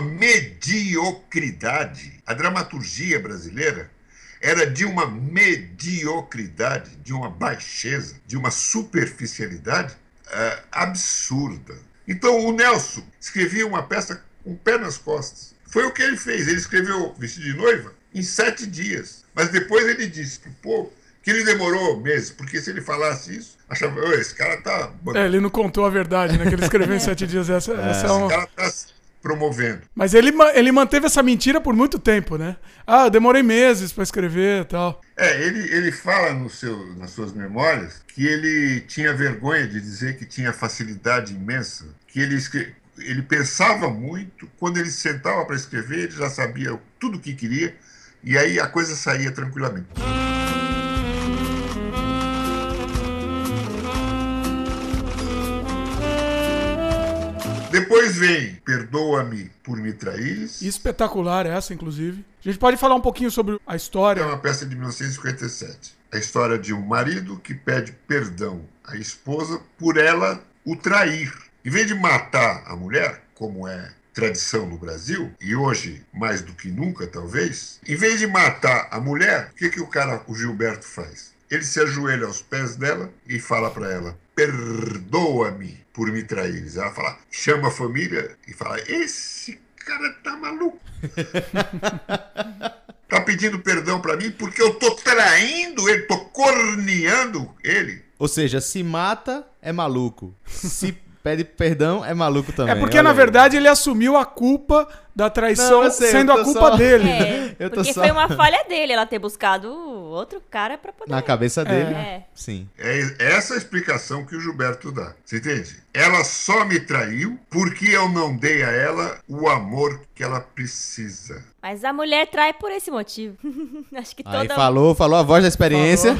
mediocridade. A dramaturgia brasileira era de uma mediocridade, de uma baixeza, de uma superficialidade uh, absurda. Então o Nelson escrevia uma peça com o pé nas costas. Foi o que ele fez. Ele escreveu Vestido de Noiva em sete dias. Mas depois ele disse para o povo que ele demorou meses, porque se ele falasse isso, achava, "Ô, esse cara tá... É, ele não contou a verdade, né? Que ele escreveu em sete dias. Essa, É. essa é uma... Esse cara tá promovendo." Mas ele, ma- ele manteve essa mentira por muito tempo, né? Ah, eu demorei meses pra escrever e tal. É, ele, ele fala no seu, nas suas memórias que ele tinha vergonha de dizer que tinha facilidade imensa, que ele escre... ele pensava muito, quando ele sentava para escrever, ele já sabia tudo o que queria, e aí a coisa saía tranquilamente. Depois vem Perdoa-me por me traíres. Espetacular essa, inclusive. A gente pode falar um pouquinho sobre a história. É uma peça de mil novecentos e cinquenta e sete. A história de um marido que pede perdão à esposa por ela o trair. Em vez de matar a mulher, como é tradição no Brasil, e hoje mais do que nunca talvez, em vez de matar a mulher, o que, que o cara, o Gilberto, faz? Ele se ajoelha aos pés dela e fala para ela: perdoa-me por me traíres. Ela fala, chama a família e fala: esse cara tá maluco. Tá pedindo perdão para mim porque eu tô traindo ele, tô corneando ele. Ou seja, se mata, é maluco. Se pede perdão, é maluco também. É porque, olha na aí. verdade, ele assumiu a culpa da traição, Não, eu sei, sendo eu tô a culpa só- dele. É, Eu tô porque só- foi uma falha dele, ela ter buscado outro cara pra poder... Na cabeça dele, É. sim. É essa a explicação que o Gilberto dá. Você entende? Ela só me traiu porque eu não dei a ela o amor que ela precisa. Mas a mulher trai por esse motivo. Acho que Aí toda... falou, falou a voz da experiência.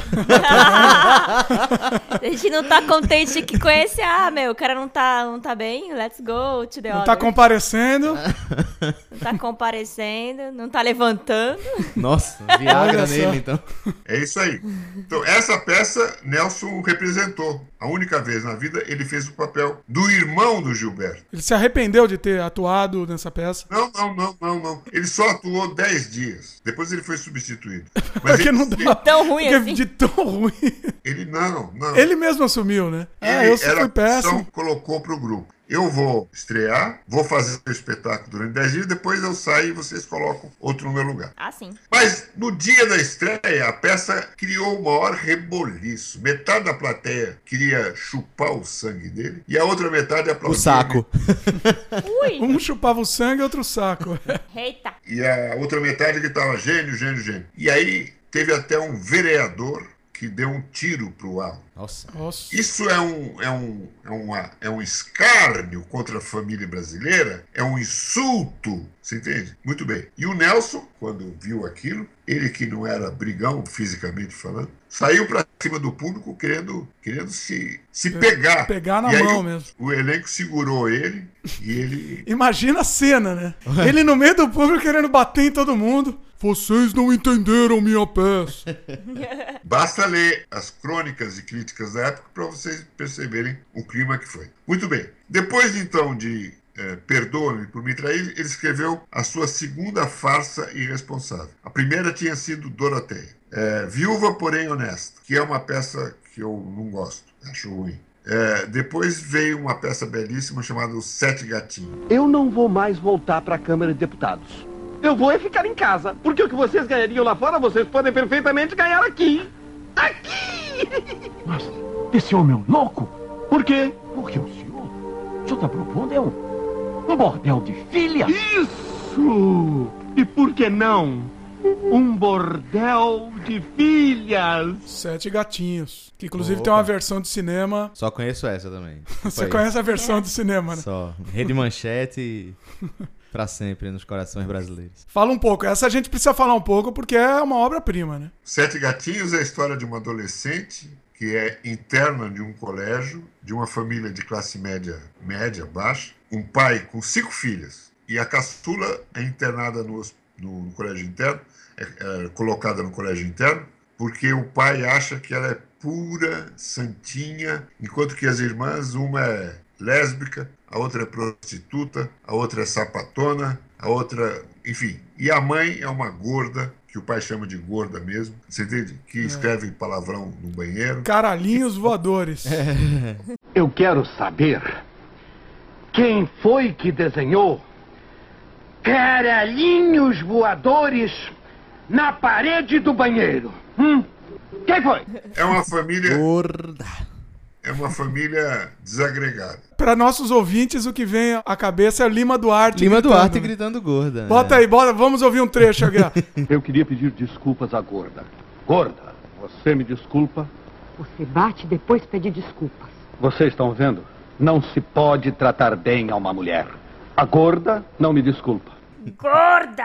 A gente não tá contente que conhece. Ah, meu, o cara não tá, não tá bem. Let's go to the Não other. tá comparecendo. Não tá comparecendo, não tá levantando. Nossa, Viagra Olha só. nele, então. É isso aí. Então, essa peça, Nelson representou. A única vez na vida, ele fez o papel do irmão do Gilberto. Ele se arrependeu de ter atuado nessa peça. Não, não, não, não, não. Ele só atuou dez dias. Depois ele foi substituído. Mas Porque ele, não dá. Tão ruim Porque assim. de tão ruim. ele não, não. Ele mesmo assumiu, né? Ah, Ele eu só fui péssimo. colocou pro grupo. Eu vou estrear, vou fazer o espetáculo durante dez dias, depois eu saio e vocês colocam outro no meu lugar. Ah, sim. Mas no dia da estreia, a peça criou o maior reboliço. Metade da plateia queria chupar o sangue dele e a outra metade O aplaudia. saco. Ui, Um chupava o sangue e outro o saco. eita. E a outra metade gritava gênio, gênio, gênio. E aí teve até um vereador que deu um tiro pro Al. Nossa. Nossa. Isso é um, é, um, é, uma, é um escárnio contra a família brasileira, é um insulto, você entende? Muito bem. E o Nelson, quando viu aquilo, ele que não era brigão, fisicamente falando, saiu pra cima do público querendo, querendo se, se pegar. Pegar na E aí mão o, mesmo. o elenco segurou ele e ele... Imagina a cena, né? Ele no meio do público querendo bater em todo mundo. Vocês não entenderam minha peça. Basta ler as crônicas e críticas da época para vocês perceberem o clima que foi. Muito bem. Depois, então, de é, Perdoa-me por me trair, ele escreveu a sua segunda farsa irresponsável. A primeira tinha sido Doroteia. É, Viúva, porém honesta, que é uma peça que eu não gosto, acho ruim. É, depois veio uma peça belíssima chamada Os Sete Gatinhos. Eu não vou mais voltar para a Câmara de Deputados. Eu vou é ficar em casa, porque o que vocês ganhariam lá fora, vocês podem perfeitamente ganhar aqui. Aqui! Mas esse homem é um louco? Por quê? Porque o senhor, o senhor está propondo é um, um bordel de filha. Isso! E por que não? Um bordel de filhas. Sete Gatinhos. Que inclusive Opa. tem uma versão de cinema. Só conheço essa também. Você Foi. conhece a versão do cinema, né? Só. Rede Manchete pra sempre nos corações brasileiros. Fala um pouco. Essa a gente precisa falar um pouco porque é uma obra-prima, né? Sete Gatinhos é a história de uma adolescente que é interna de um colégio, de uma família de classe média, média, baixa, um pai com cinco filhas, e a caçula é internada no, no, no colégio interno, é, é colocada no colégio interno, porque o pai acha que ela é pura, santinha, enquanto que as irmãs, uma é lésbica, a outra é prostituta, a outra é sapatona, a outra, enfim. E a mãe é uma gorda, que o pai chama de gorda mesmo, você entende? Que escreve palavrão no banheiro. Caralhinhos voadores. Eu quero saber quem foi que desenhou caralhinhos voadores na parede do banheiro. Hum? Quem foi? É uma família, Gorda. é uma família desagregada. Para nossos ouvintes, o que vem à cabeça é Lima Duarte. Lima gritando, Duarte né? gritando gorda. Bota né? aí, bota, vamos ouvir um trecho aqui. Eu queria pedir desculpas à gorda. Gorda, você me desculpa? Você bate e depois pede desculpas. Vocês estão vendo? Não se pode tratar bem a uma mulher. A gorda não me desculpa. Gorda!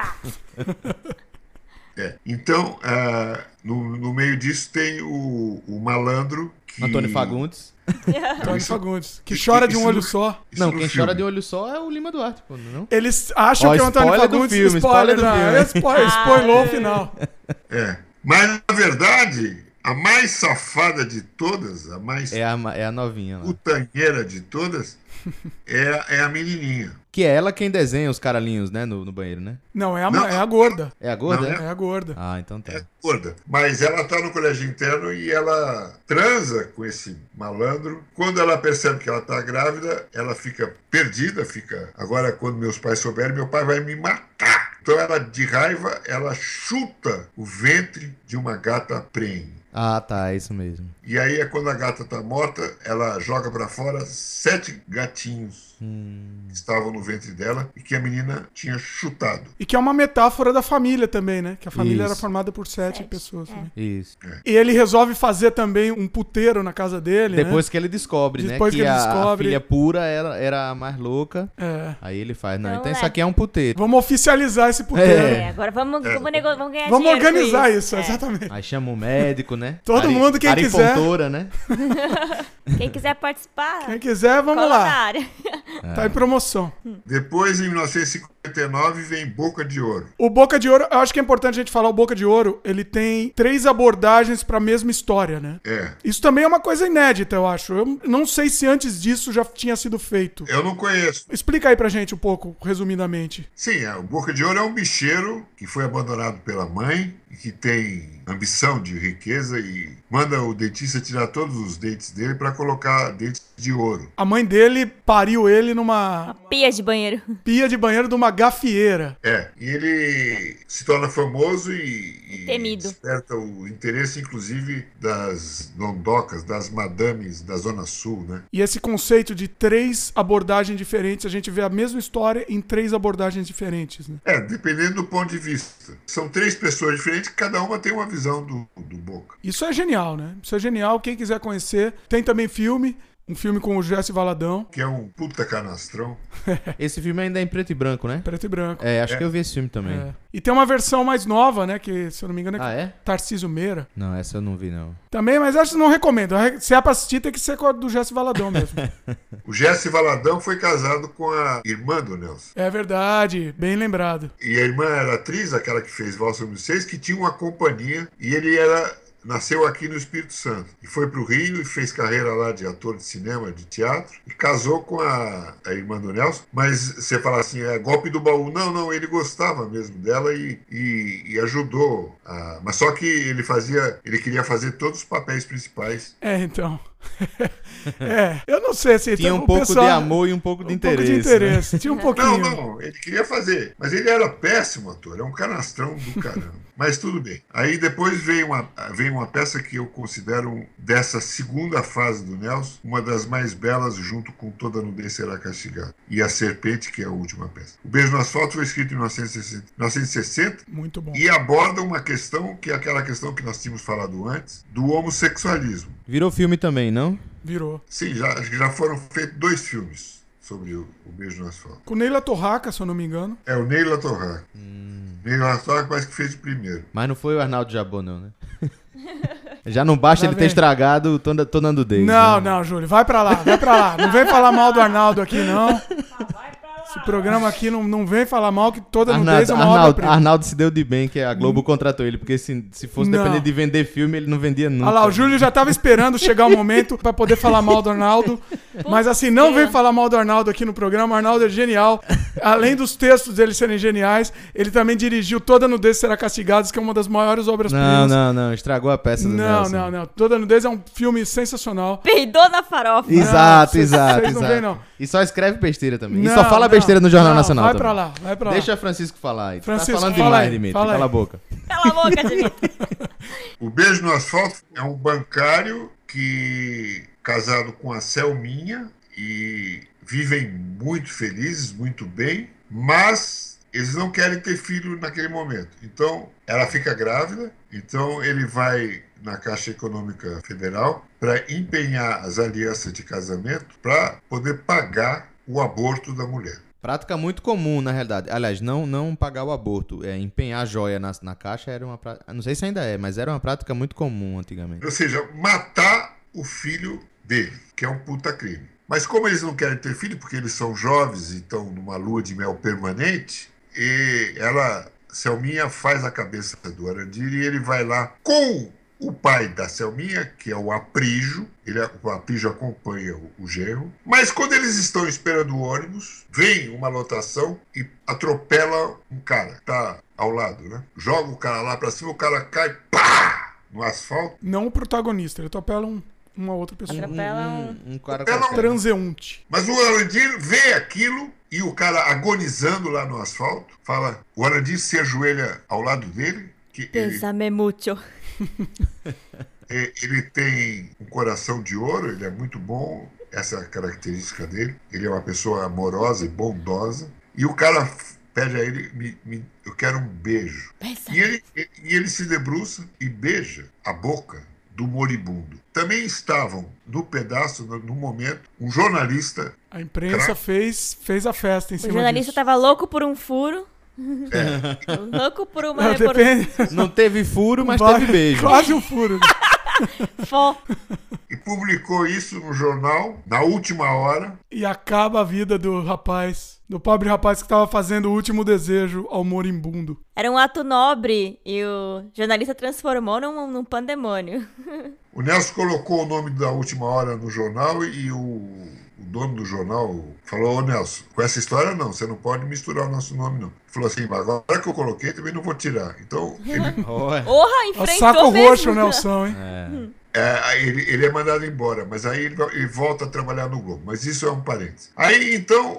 É. Então, ah, no, no meio disso tem o, o malandro que... Antônio Fagundes. Antônio Fagundes, que isso- chora de um isso olho no- só. isso Não, no quem filme. chora de olho só é o Lima Duarte, pô, não? Eles acham Ó, que é o Antônio spoiler do Fagundes. filme, spoiler do não, filme. é spo- spoilou o final. É. Mas, na verdade, a mais safada de todas, a mais É a, é a novinha lá. putanheira de todas, é, é a menininha. Que é ela quem desenha os caralhinhos, né, no, no banheiro, né? Não, é a, Não. é a gorda. É a gorda? Não, é? É a gorda. Ah, então tá. É gorda. Mas ela tá no colégio interno e ela transa com esse malandro. Quando ela percebe que ela tá grávida, ela fica perdida, fica... Agora, quando meus pais souberem, meu pai vai me matar. Então, ela, de raiva, ela chuta o ventre de uma gata prenhe. Ah, tá, é isso mesmo. E aí, é quando a gata tá morta, ela joga pra fora sete gatinhos Hum. que estavam no ventre dela e que a menina tinha chutado. E que é uma metáfora da família também, né? Que a família Isso. era formada por sete, Sete, pessoas. é. Também. Isso. E ele resolve fazer também um puteiro na casa dele, Depois né? que ele descobre, Depois né? que ele a, descobre- a filha pura era, era a mais louca. É. Aí ele faz, não, Então, então é. isso aqui é um puteiro. Vamos oficializar esse puteiro. É. É, agora vamos, vamos, nego... vamos ganhar Vamos dinheiro com organizar isso, É. exatamente. Aí chama o médico, né? Todo mundo, quem quiser. Arifontoura, né? Quem quiser participar, Quem quiser, vamos cola na lá. área. Tá em promoção. Depois, em mil novecentos e cinquenta e nove, vem Boca de Ouro. O Boca de Ouro, eu acho que é importante a gente falar, o Boca de Ouro, ele tem três abordagens pra mesma história, né? É. Isso também é uma coisa inédita, eu acho. Eu não sei se antes disso já tinha sido feito. Eu não conheço. Explica aí pra gente um pouco, resumidamente. Sim, é, o Boca de Ouro é um bicheiro que foi abandonado pela mãe e que tem ambição de riqueza e manda o dentista tirar todos os dentes dele para colocar dentes de ouro. A mãe dele pariu ele numa Pia de banheiro. pia de banheiro de uma gafieira. É, e ele se torna famoso e, e Temido. desperta o interesse, inclusive, das dondocas, das madames da Zona Sul, né? E esse conceito de três abordagens diferentes, a gente vê a mesma história em três abordagens diferentes, né? É, dependendo do ponto de vista. São três pessoas diferentes, cada uma tem uma visão do, do Boca. Isso é genial, né? Isso é genial. Quem quiser conhecer, tem também filme. Um filme com o Jesse Valadão, Que é um puta canastrão. Esse filme ainda é em preto e branco, né? preto e branco. É, acho que eu vi esse filme também. É. E tem uma versão mais nova, né? Que, se eu não me engano, é, Ah, é? Tarcísio Meira. Não, essa eu não vi, não. Também, mas acho que não recomendo. Se é pra assistir, tem que ser com a do Jesse Valadão mesmo. O Jesse Valadão foi casado com a irmã do Nelson. É verdade, bem lembrado. E a irmã era atriz, aquela que fez Valsa número seis, que tinha uma companhia e ele era... Nasceu aqui no Espírito Santo e foi para o Rio e fez carreira lá de ator de cinema, de teatro, e casou com a, a irmã do Nelson. Mas você fala assim, é golpe do baú. Não, não, ele gostava mesmo dela e, e, e ajudou. A, mas só que ele fazia, ele queria fazer todos os papéis principais. É, então. É, eu não sei se Tinha então, um o pouco pessoal- de amor e um pouco de um interesse. pouco de interesse. Tinha um pouquinho. Não, não, ele queria fazer. Mas ele era péssimo ator, é um canastrão do caramba. Mas tudo bem. Aí depois veio uma, veio uma peça que eu considero dessa segunda fase do Nelson, uma das mais belas, junto com Toda Nudez Será Castigada. E A Serpente, que é a última peça. O Beijo no Asfalto foi escrito em mil novecentos e sessenta, mil novecentos e sessenta Muito bom. e aborda uma questão, que é aquela questão que nós tínhamos falado antes, do homossexualismo. Virou filme também, não? Virou. Sim, já, acho que já foram feitos dois filmes sobre o, o Beijo no Asfalto. Com Neila Torraca, se eu não me engano. É o Neila Torraca. Neila Torraca parece que fez o primeiro. Mas não foi o Arnaldo Jabor, não, né? Já não basta Lá ele ter vem. estragado Tô, tô dando dez. Não, né? não, Júlio. Vai pra lá, vai pra lá. Não vem falar mal do Arnaldo aqui, não. Esse programa aqui não, não vem falar mal, que Toda Nudez Arnaldo, é uma Arnaldo, obra-prima. Arnaldo se deu de bem que a Globo contratou ele, porque se, se fosse Não. depender de vender filme, ele não vendia nunca. Olha lá, o Júlio já tava esperando chegar o momento pra poder falar mal do Arnaldo. Mas assim, não vem falar mal do Arnaldo aqui no programa. O Arnaldo é genial. Além dos textos dele serem geniais, ele também dirigiu Toda Nudez Será Castigada, que é uma das maiores Não, obras-primas. não, não, estragou a peça do Não, Nelson. não, não. Toda Nudez é um filme sensacional. Peidou na farofa. Exato, Não, exato, vocês não exato. veem, não. E só escreve besteira também. e Não, só fala não, besteira no Jornal não, Nacional vai também. pra lá, vai pra lá. Deixa Francisco falar aí. Tu Francisco, tá falando fala demais, aí, Dimitri. fala Cala aí. a boca. Cala a boca, Dimitri. O Beijo no Asfalto é um bancário que casado com a Selminha e vivem muito felizes, muito bem, mas eles não querem ter filho naquele momento. Então ela fica grávida, então ele vai na Caixa Econômica Federal para empenhar as alianças de casamento para poder pagar o aborto da mulher. Prática muito comum, na realidade. Aliás, não, não pagar o aborto. É, empenhar a joia na, na caixa era uma prática... Não sei se ainda é, mas era uma prática muito comum antigamente. Ou seja, matar o filho dele, que é um puta crime. Mas como eles não querem ter filho, porque eles são jovens e estão numa lua de mel permanente, e ela, Selminha, faz a cabeça do Arandir e ele vai lá com o pai da Selminha, que é o Aprígio. Ele, o Aprígio acompanha o, o genro. Mas quando eles estão esperando o ônibus, vem uma lotação e atropela um cara que tá ao lado, né? Joga o cara lá pra cima, o cara cai, pá, no asfalto. Não o protagonista, ele atropela um, uma outra pessoa. Atropela Um, um... um, um cara Atropela Um qualquer. transeunte. Mas o Arandir vê aquilo e o cara agonizando lá no asfalto, fala, o Arandir se ajoelha ao lado dele, que ele, Pésame mucho. é, ele tem um coração de ouro, ele é muito bom, essa é a característica dele, ele é uma pessoa amorosa e bondosa, e o cara f- pede a ele, me, me, eu quero um beijo. Pésame. E ele, e- e ele se debruça e beija a boca do moribundo. Também estavam no pedaço, no, no momento, um jornalista. A imprensa fez, fez a festa em O cima jornalista disso. tava louco por um furo. É, Louco por uma Não, reportagem. depende. Não teve furo, mas Vai- teve beijo. Quase um furo. Fó. e publicou isso no jornal, na última hora. E acaba a vida do rapaz, do pobre rapaz que estava fazendo o último desejo ao moribundo. Era um ato nobre e o jornalista transformou num, num pandemônio. O Nelson colocou o nome da última hora no jornal e o, o dono do jornal falou, ô Nelson, com essa história não, você não pode misturar o nosso nome não. Ele falou assim, mas agora que eu coloquei também não vou tirar. Então ele, Olha. Porra, Ó, enfrentou saco mesmo. roxo, Nelson, hein? É. é, aí ele, ele é mandado embora, mas aí ele, vai- ele volta a trabalhar no Globo. Mas isso é um parênteses. Aí então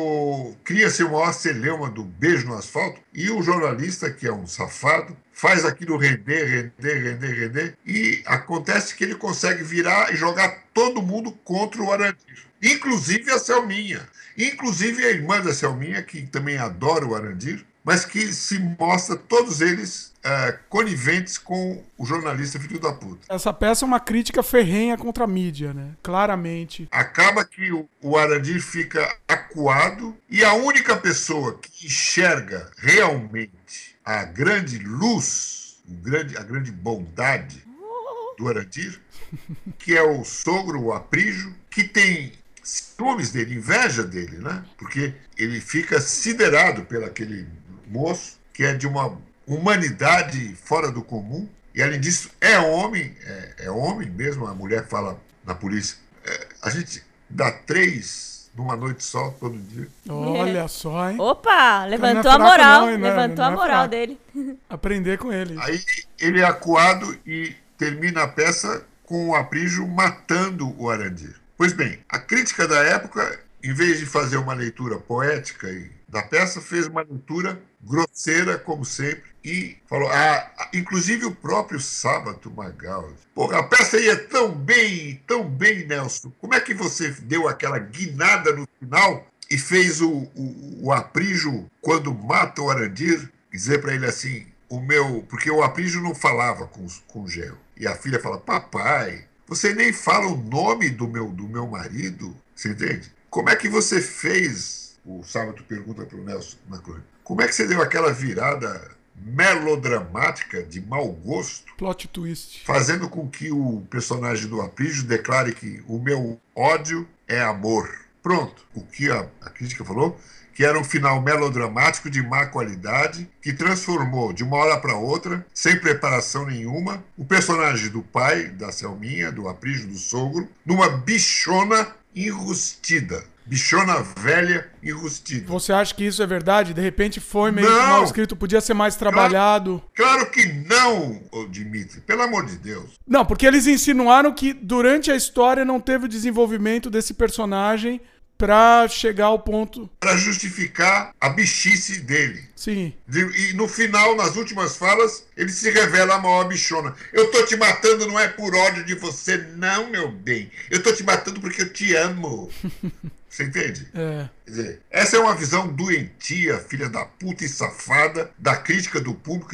o- cria-se o maior celeuma do beijo no asfalto e o jornalista, que é um safado, faz aquilo render, render, render, render, e acontece que ele consegue virar e jogar todo mundo contra o Arandir. Inclusive a Selminha. Inclusive a irmã da Selminha, que também adora o Arandir, mas que se mostra todos eles eh, coniventes com o jornalista filho da puta. Essa peça é uma crítica ferrenha contra a mídia, né? Claramente. Acaba que o, o Arandir fica acuado e a única pessoa que enxerga realmente a grande luz, o grande, a grande bondade do Arandir, que é o sogro, o Aprígio, que tem ciúmes dele, inveja dele, né? Porque ele fica siderado pelo aquele moço, que é de uma humanidade fora do comum, e além disso é homem, é, é homem mesmo, a mulher fala na polícia, é, a gente dá três numa noite só, todo dia. Olha só, hein? Opa, levantou Não é a fraco moral. não, hein, né? levantou Não a é moral fraco. dele. Aprender com ele. Aí ele é acuado e termina a peça com o Aprígio matando o Arandir. Pois bem, a crítica da época, em vez de fazer uma leitura poética e da peça, fez uma leitura grosseira, como sempre, e falou, ah, inclusive o próprio Sábato Magaldi. Pô, a peça ia tão bem, tão bem, Nelson. Como é que você deu aquela guinada no final e fez o, o, o Aprígio, quando mata o Arandir, dizer para ele assim, o meu... Porque o Aprígio não falava com, com o genro. E a filha fala, papai, você nem fala o nome do meu, do meu marido, você entende? Como é que você fez, o Sábado pergunta para o Nelson na crônica, como é que você deu aquela virada melodramática de mau gosto, Plot twist. fazendo com que o personagem do Aprígio declare que o meu ódio é amor. Pronto, o que a, a crítica falou, que era um final melodramático de má qualidade, que transformou de uma hora para outra, sem preparação nenhuma, o personagem do pai, da Selminha, do Aprígio, do sogro, numa bichona enrustida. Bichona velha enrustida. Você acha que isso é verdade? De repente foi meio Não. mal escrito, podia ser mais trabalhado. Claro que não, ô Dimitri, pelo amor de Deus. Não, porque eles insinuaram que durante a história não teve o desenvolvimento desse personagem pra chegar ao ponto. Para justificar a bichice dele. Sim. E no final, nas últimas falas, ele se revela a maior bichona. Eu tô te matando não é por ódio de você, não, meu bem. Eu tô te matando porque eu te amo. Você entende? É. Quer dizer, essa é uma visão doentia, filha da puta e safada, da crítica do público e de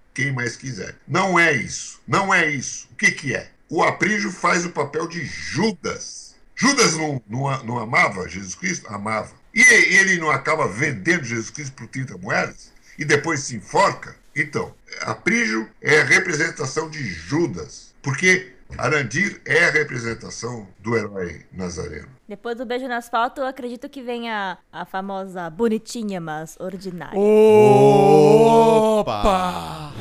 quem mais quiser. Não é isso. Não é isso. O que que é? O Aprígio faz o papel de Judas. Judas não, não, não amava Jesus Cristo? Amava. E ele não acaba vendendo Jesus Cristo por trinta moedas? E depois se enforca? Então, Aprígio é a representação de Judas. Porque Arandir é a representação do herói nazareno. Depois do beijo no asfalto, eu acredito que venha a famosa bonitinha, mas ordinária. Opa!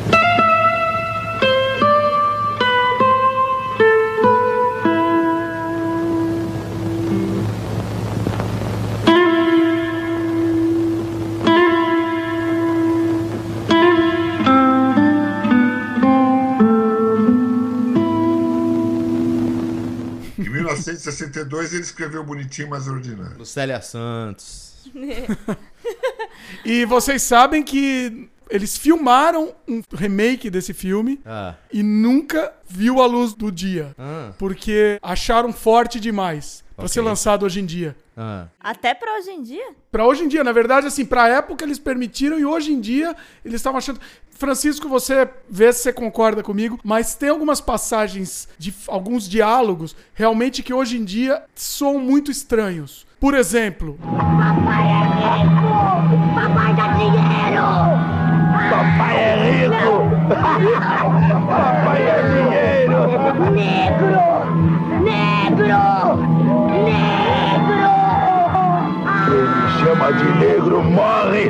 Em mil novecentos e sessenta e dois ele escreveu Bonitinho, mas Ordinário. Lucélia Santos. E vocês sabem que eles filmaram um remake desse filme Ah. e nunca viu a luz do dia. Ah. Porque acharam forte demais pra Ok. ser lançado hoje em dia. Ah. Até pra hoje em dia? Pra hoje em dia, na verdade, assim, pra época eles permitiram e hoje em dia eles estavam achando... Francisco, você vê se você concorda comigo, mas tem algumas passagens de f- alguns diálogos realmente que hoje em dia soam muito estranhos. Por exemplo, Papai é rico! Papai dá dinheiro! Papai é rico! Papai é dinheiro! Negro! Negro! Negro! Chama de negro, morre!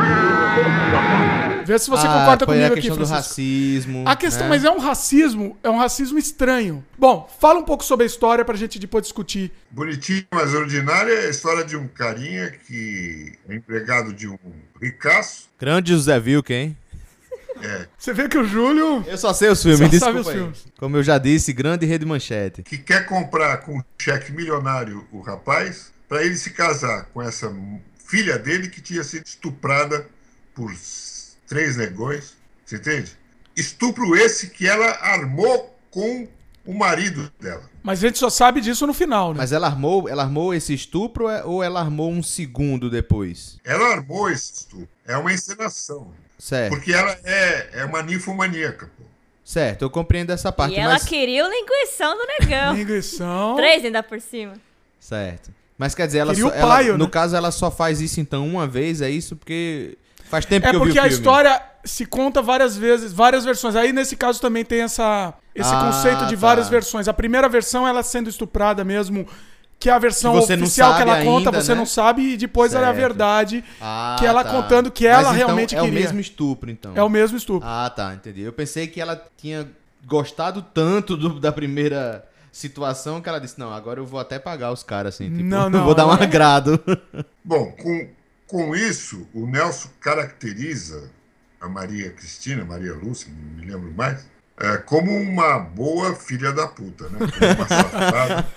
vê se você Ah, concorda foi comigo a aqui, questão do Francisco. racismo. A questão, né? mas é um racismo, é um racismo estranho. Bom, fala um pouco sobre a história pra gente depois discutir. Bonitinho, mas Ordinário é a história de um carinha que é empregado de um ricaço. Grande José Wilke, hein? Você vê que o Júlio... Eu só sei os filmes, Só desculpa sabe os aí. filmes. Como eu já disse, grande rede manchete. Que quer comprar com cheque milionário o rapaz para ele se casar com essa filha dele que tinha sido estuprada por s- três negões. Você entende? Estupro esse que ela armou com o marido dela. Mas a gente só sabe disso no final, né? Mas ela armou, ela armou esse estupro é- ou ela armou um segundo depois? Ela armou esse estupro. É uma encenação. Certo, Porque ela é, é uma ninfomaníaca, pô. certo, eu compreendo essa parte, E ela mas... queria o linguição do negão. Linguição. Três ainda por cima. Certo. Mas quer dizer, ela Queria só, o paio, ela, no né? caso, ela só faz isso então uma vez, é isso? Porque faz tempo É que eu vi o porque a filme. história se conta várias vezes, várias versões. Aí nesse caso também tem essa, esse Ah, conceito de tá. várias versões. A primeira versão ela sendo estuprada mesmo, que é a versão Que você não oficial que sabe ela conta, ainda, você né? não sabe, e depois ela é a Certo. verdade, Ah, que ela tá. contando que Mas ela então realmente é queria. o mesmo estupro, então. É o mesmo estupro. Ah, tá, entendi. Eu pensei que ela tinha gostado tanto do- da primeira situação que ela disse, não, agora eu vou até pagar os caras, assim, tipo, Não, não, vou dar um ela- agrado. Bom, com, com isso, o Nelson caracteriza a Maria Cristina, Maria Lúcia, não me lembro mais, é, como uma boa filha da puta, né? Como uma safada,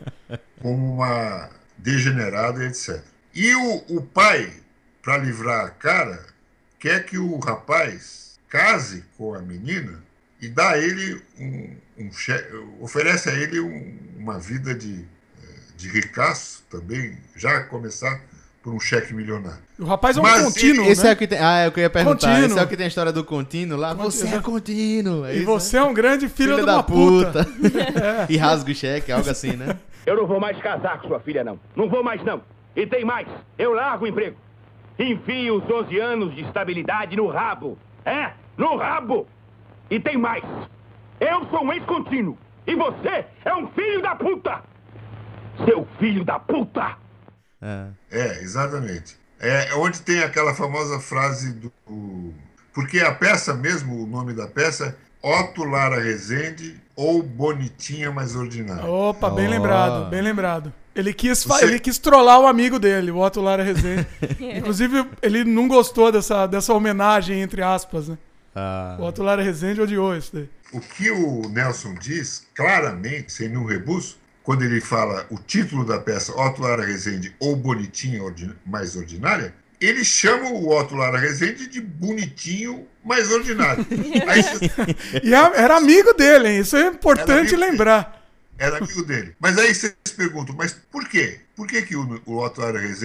como uma degenerada, etcétera. E o, o pai, para livrar a cara, quer que o rapaz case com a menina e dá a ele um, um che- oferece a ele um- uma vida de, eh, de ricaço também, já a começar por um cheque milionário. O rapaz é um Mas contínuo, Esse né? é o que tem... Ah, é o que eu ia perguntar. Contínuo. Esse é o que tem a história do contínuo lá. Você é contínuo. É E isso, você né? é um grande filho, Filho de uma da puta. puta. E rasga o cheque, algo assim, né? Eu não vou mais casar com sua filha, não. Não vou mais, não. E tem mais. Eu largo o emprego. Enfio os doze anos de estabilidade no rabo. É, no rabo. E tem mais. Eu sou um ex-contínuo. E você é um filho da puta. Seu filho da puta. É. É, exatamente. É onde tem aquela famosa frase do... Porque a peça mesmo, o nome da peça é Otto Lara Rezende ou Bonitinha Mais Ordinária. Opa, bem Ó. lembrado, bem lembrado. Ele quis, fa- Você- ele quis trollar o amigo dele, o Otto Lara Rezende. Inclusive, ele não gostou dessa, dessa homenagem, entre aspas, né? Ah. O Otto Lara Rezende odiou isso daí. O que o Nelson diz, claramente, sem nenhum rebuço, quando ele fala o título da peça Otto Lara Rezende ou Bonitinha Ordi- Mais Ordinária, ele chama o Otto Lara Rezende de Bonitinho Mais Ordinário. Aí você- E a- era amigo dele, hein? Isso é importante Era amigo lembrar. era amigo dele. Mas aí vocês perguntam, mas por quê? Por que, que o, o Otto Lara Rezende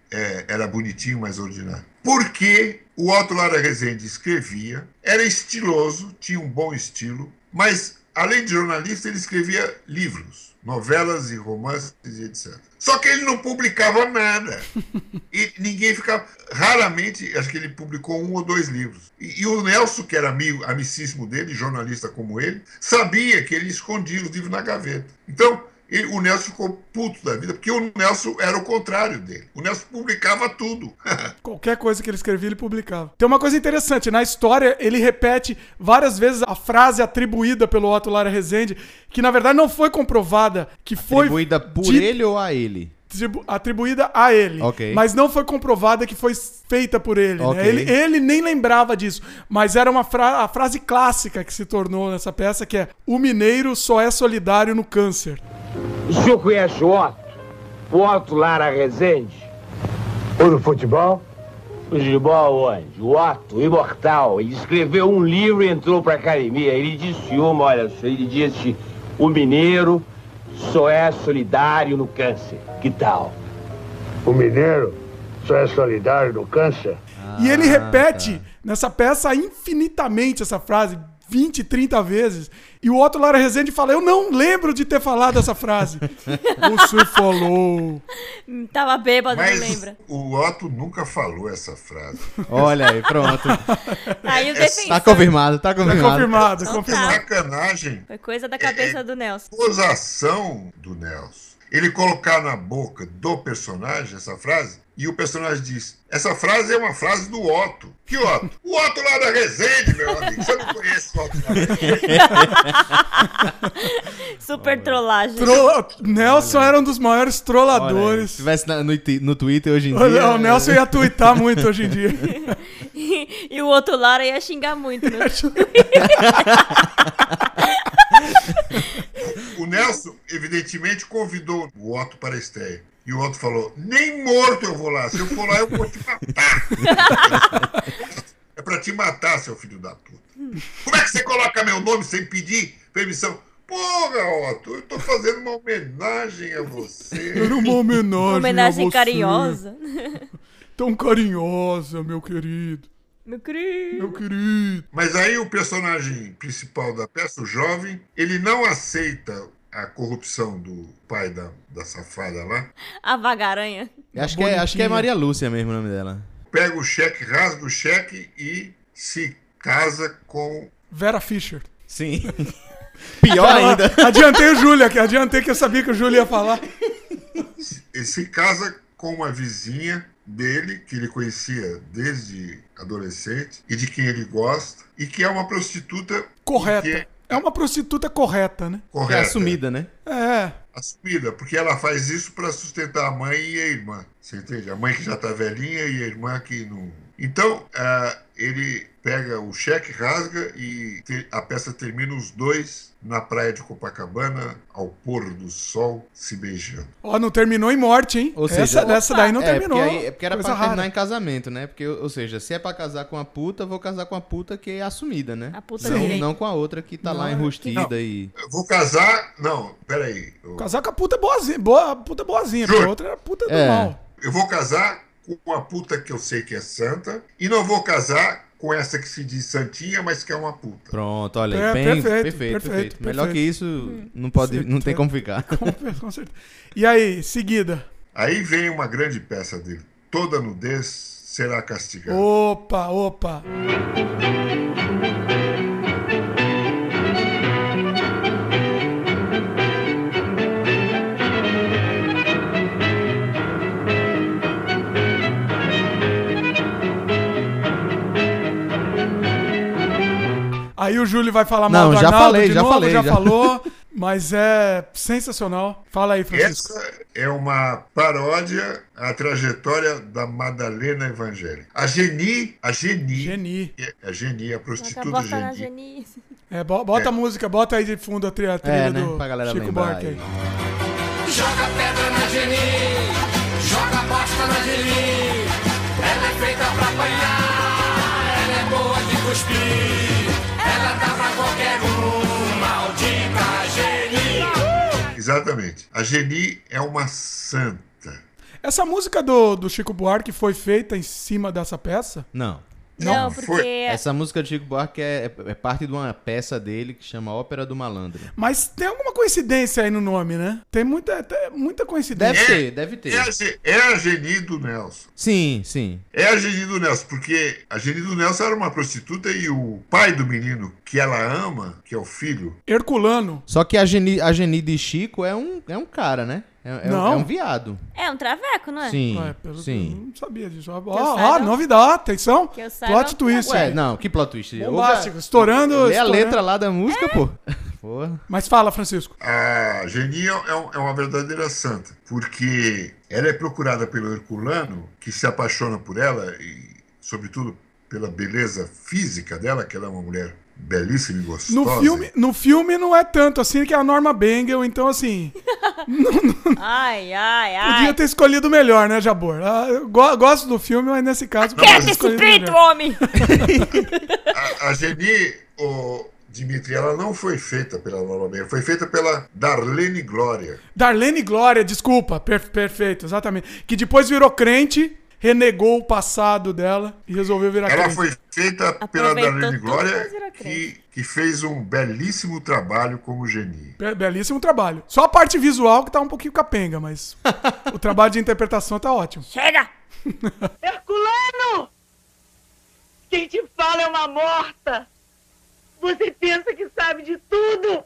é, era bonitinho, mas ordinário? Porque o Otto Lara Rezende escrevia, era estiloso, tinha um bom estilo, mas, além de jornalista, ele escrevia livros, novelas e romances e etcétera. Só que ele não publicava nada. E ninguém ficava... Raramente, acho que ele publicou um ou dois livros. E, e o Nelson, que era amigo, amicíssimo dele, jornalista como ele, sabia que ele escondia os livros na gaveta. Então, ele, o Nelson ficou puto da vida, porque o Nelson era o contrário dele. O Nelson publicava tudo. Qualquer coisa que ele escrevia, ele publicava. Tem uma coisa interessante, na história ele repete várias vezes a frase atribuída pelo Otto Lara Rezende, que na verdade não foi comprovada, que foi... Atribuída por de... ele ou a ele? Atribuída a ele, okay. Mas não foi comprovada que foi feita por ele, okay. né? ele. Ele nem lembrava disso, mas era uma fra- a frase clássica que se tornou nessa peça, que é: o mineiro só é solidário no câncer. O senhor conhece o Otto? O Otto Lara Rezende? Ou no futebol? Futebol onde? O Otto, o imortal, ele escreveu um livro e entrou pra academia. Ele disse uma, olha, ele disse: o mineiro só é solidário no câncer. Que tal? O mineiro só é solidário no câncer? Ah, e ele repete tá. nessa peça infinitamente essa frase, vinte, trinta vezes. E o Otto Lara Rezende fala: eu não lembro de ter falado essa frase. Você falou. Tava bêbado, Mas não lembra. O Otto nunca falou essa frase. Olha aí, pronto. Aí o defensor... Tá confirmado, tá confirmado. Tá confirmado, então, confirmado. tá. Sacanagem. Foi coisa da cabeça é, do Nelson. Gozação do Nelson. Ele colocar na boca do personagem essa frase, e o personagem diz: essa frase é uma frase do Otto. Que Otto? O Otto Lara Rezende, meu amigo. Você não conhece o Otto Lara Rezende. Super trollagem. Trola... Nelson era um dos maiores trolladores. Olha, se tivesse na, no, no Twitter hoje em Olha, dia... O Nelson ia twittar muito hoje em dia. e, e o outro Lara ia xingar muito. Né? O Nelson, evidentemente, convidou o Otto para a estreia. E o Otto falou: nem morto eu vou lá. Se eu for lá, eu vou te matar. É pra te matar, seu filho da puta. Como é que você coloca meu nome sem pedir permissão? Porra, Otto, eu tô fazendo uma homenagem a você. Era uma homenagem Uma homenagem a você. carinhosa. Tão carinhosa, meu querido. Meu querido. Meu querido. Mas aí o personagem principal da peça, o jovem, ele não aceita a corrupção do pai da, da safada lá. A vagaranha. Acho que, é, acho que é Maria Lúcia mesmo o nome dela. Pega o cheque, rasga o cheque e se casa com... Vera Fischer. Sim. Pior ainda. Adiantei o Júlia, que adiantei que eu sabia que o Júlia ia falar. Ele se casa com uma vizinha dele, que ele conhecia desde adolescente, e de quem ele gosta, e que é uma prostituta... Correta. Que... É uma prostituta correta, né? Correta. É assumida, né? É. Assumida, porque ela faz isso para sustentar a mãe e a irmã. Você entende? A mãe que já tá velhinha e a irmã que não... Então, uh, ele pega o cheque, rasga e te... a peça termina os dois na praia de Copacabana, ao pôr do sol, se beijando. Ó, não terminou em morte, hein? Ou seja, Essa, dessa daí não é, terminou. Porque, aí, é porque era Coisa pra terminar rara. em casamento, né? Porque, ou seja, se é pra casar com a puta, vou casar com a puta que é assumida, né? A puta não, direita. não com a outra que tá Não, lá enrustida não. e... Eu vou casar... Não, peraí. Eu... Casar com a puta boazinha, boa, puta boazinha, porque a outra era puta do É. mal. eu vou casar com a puta que eu sei que é santa e não vou casar com essa que se diz santinha, mas que é uma puta. Pronto, olha, É, bem, perfeito, perfeito, perfeito, perfeito, perfeito. Melhor que isso, não, pode, não tem como ficar. Com, com certeza. E aí, seguida? Aí vem uma grande peça dele. Toda nudez será castigada. Opa, opa. Aí o Júlio vai falar mal Não, do já Arnaldo falei, de já novo, falei, já, já. falou, mas é sensacional. Fala aí, Francisco. Essa é uma paródia à trajetória da Madalena Evangélica. A Geni, a Geni, Geni. a Geni, a prostituta Bota na Geni. Geni. É, bo- bota É. a música, bota aí de fundo a trilha, a trilha É, né? do Pra galera Chico lembrar Buarque aí. aí. Joga pedra na Geni, joga bosta na Geni. Ela é feita pra apanhar, ela é boa de cuspir. Ela dá pra qualquer um, maldita Geni. Exatamente. A Geni é uma santa. Essa música do, do Chico Buarque foi feita em cima dessa peça? Não. Não, Não, porque... foi. Essa música do Chico Buarque é, é parte de uma peça dele que chama Ópera do Malandro. Mas tem alguma coincidência aí no nome, né? Tem muita, tem muita coincidência. Deve É, ter, deve ter. É a, Ge- é a Geni do Nelson. Sim, sim. É a Geni do Nelson, porque a Geni do Nelson era uma prostituta e o pai do menino que ela ama, que é o filho, Herculano. Só que a Geni, a Geni de Chico é um, é um cara, né? É, é, Não. é um viado. É um traveco, não é? Sim, Ué, pelo que eu sim. não sabia disso. Ó, eu ó, saiba- novidade, atenção. Que eu saiba- Plot twist. Ué, aí. não, que plot twist. Bombástico, estourando. Lê a estourando. letra lá da música, pô. Porra. Mas fala, Francisco. a Geni é, um- é uma verdadeira santa, porque ela é procurada pelo Herculano, que se apaixona por ela e, sobretudo, pela beleza física dela, que ela é uma mulher belíssima e gostosa. No filme, no filme não é tanto assim, que é a Norma Bengel, então assim, Ai, ai, ai. podia ter escolhido melhor, né, Jabor? Ah, eu go- gosto do filme, mas nesse caso... podia Quer ter esse escolhido espírito, melhor. homem! A, a Geni, o Dimitri, ela não foi feita pela Norma Bengel, foi feita pela Darlene Glória. Darlene Glória, desculpa, per- perfeito, exatamente. Que depois virou crente, renegou o passado dela e resolveu virar Ela crente. foi feita pela Aproveitou Darlene tudo, Glória, mas virou crente. que, que fez um belíssimo trabalho como Geni. Be- Belíssimo trabalho. Só a parte visual que tá um pouquinho capenga, mas o trabalho de interpretação tá ótimo. Chega! Herculano! Quem te fala é uma morta! Você pensa que sabe de tudo!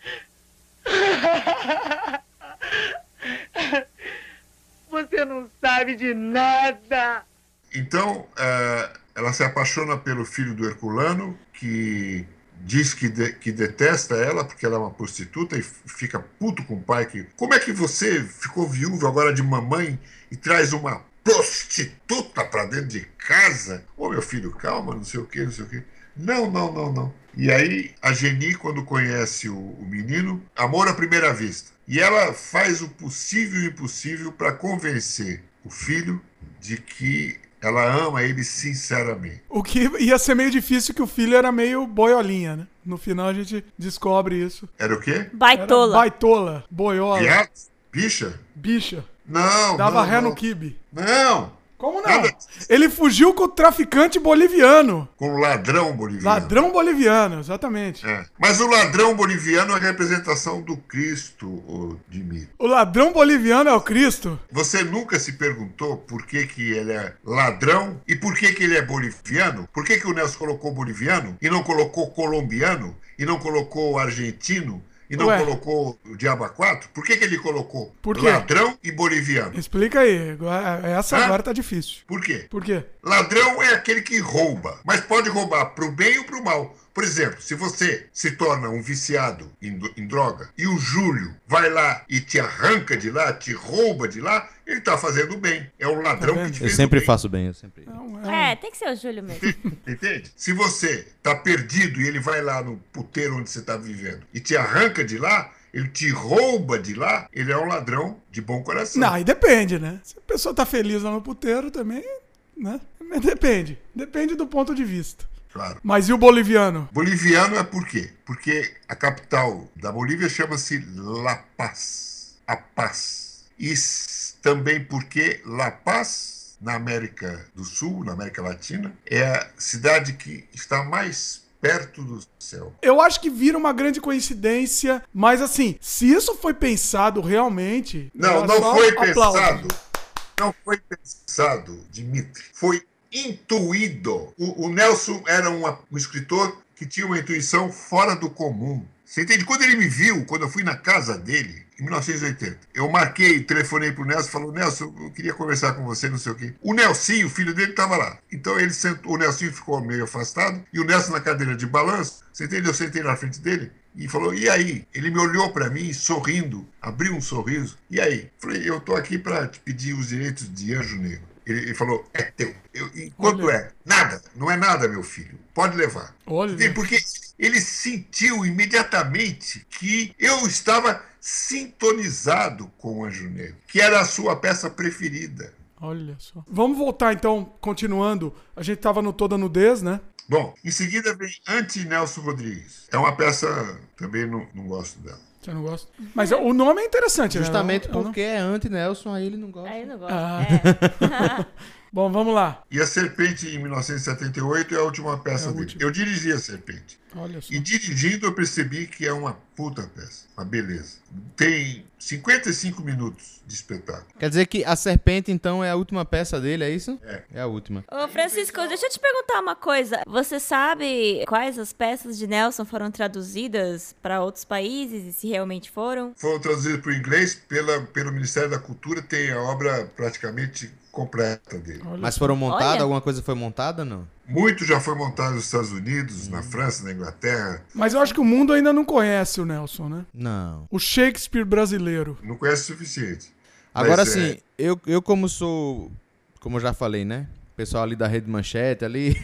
Você não sabe de nada! Então, eh, ela se apaixona pelo filho do Herculano, que diz que, de- que detesta ela porque ela é uma prostituta e f- fica puto com o pai. Que, como é que você ficou viúvo agora de mamãe e traz uma prostituta pra dentro de casa? Ô, meu filho, calma, não sei o que, não sei o que. Não, não, não, não. E aí, a Geni, quando conhece o, o menino, amor à primeira vista. E ela faz o possível e o impossível para convencer o filho de que ela ama ele sinceramente. O que ia ser meio difícil, que o filho era meio boiolinha, né? No final a gente descobre isso. Era o quê? Era Baitola. baitola, boiola, Viado? Bicha? bicha. Não, Dava não, ré não. no quibe. Não, Como não? Nada. Ele fugiu com o traficante boliviano. com o ladrão boliviano. Ladrão boliviano, exatamente. É. Mas o ladrão boliviano é a representação do Cristo, ô Dimitri. O ladrão boliviano é o Cristo? Você nunca se perguntou por que, que ele é ladrão e por que, que ele é boliviano? Por que, que o Nelson colocou boliviano e não colocou colombiano e não colocou argentino e não Ué. colocou o Diaba quatro? Por que, que ele colocou Por quê? ladrão e boliviano? Explica aí. Agora- Essa Hã? agora tá difícil. Por quê? Por quê? Ladrão é aquele que rouba, mas pode roubar pro bem ou pro mal. Por exemplo, se você se torna um viciado em, do- em droga e o Júlio vai lá e te arranca de lá, te rouba de lá, ele tá fazendo bem. É o ladrão Tá que vendo? te Eu fez sempre o bem. faço bem, eu sempre. Não, é um- É, tem que ser o Júlio mesmo. Entende? Se você tá perdido e ele vai lá no puteiro onde você tá vivendo e te arranca de lá, ele te rouba de lá, ele é um ladrão de bom coração. Não, aí depende, né? Se a pessoa tá feliz lá no puteiro também, né? Mas depende. Depende do ponto de vista. Claro. Mas e o boliviano? Boliviano é por quê? Porque a capital da Bolívia chama-se La Paz. A Paz. E s- também porque La Paz, na América do Sul, na América Latina, é a cidade que está mais perto do céu. Eu acho que vira uma grande coincidência, mas assim, se isso foi pensado realmente... Não, eu não só foi aplaudo. pensado. Não foi pensado, Dimitri. Foi intuído. O, o Nelson era uma- um escritor que tinha uma intuição fora do comum. Você entende? Quando ele me viu, quando eu fui na casa dele, em mil novecentos e oitenta, eu marquei, telefonei pro Nelson e falou, Nelson, eu queria conversar com você, não sei o quê. O Nelsinho, o filho dele, estava lá. Então ele sentou, o Nelsinho ficou meio afastado, e o Nelson na cadeira de balanço, você entende? Eu sentei na frente dele, e falou, e aí? Ele me olhou para mim, sorrindo, abriu um sorriso. E aí? Falei, eu tô aqui para te pedir os direitos de Anjo Negro. Ele, ele falou, é teu. Eu, e quanto Olha. é? Nada. Não é nada, meu filho. Pode levar. Olha. Entende? Porque ele sentiu imediatamente que eu estava sintonizado com o Anjo Negro, que era a sua peça preferida. Olha só. Vamos voltar então, continuando. A gente tava no Toda Nudez, né? Bom, em seguida vem Anti-Nelson Rodrigues. É uma peça, também não, não gosto dela. Você não gosta? Mas o nome é interessante, Justamente né? Justamente porque é anti-Nelson, aí ele não gosta. Aí não gosto. Ah. É. Bom, vamos lá. E a Serpente, em mil novecentos e setenta e oito, é a última peça É a dele. última. Eu dirigi a Serpente. Olha só. E dirigindo eu percebi que é uma puta peça, uma beleza. Tem cinquenta e cinco minutos de espetáculo. Quer dizer que a Serpente, então, é a última peça dele, é isso? É. É a última. Ô, Francisco, deixa eu te perguntar uma coisa. Você sabe quais as peças de Nelson foram traduzidas para outros países e se realmente foram? Foram traduzidos para o inglês pela, pelo Ministério da Cultura, tem a obra praticamente completa dele. Olha Mas só. foram montadas? Olha. Alguma coisa foi montada, não? Muito já foi montado nos Estados Unidos, na França, na Inglaterra. Mas eu acho que o mundo ainda não conhece o Nelson, né? Não. O Shakespeare brasileiro. Não conhece o suficiente. Agora Mas, sim, é, eu, eu como sou, como eu já falei, né? Pessoal ali da Rede Manchete ali,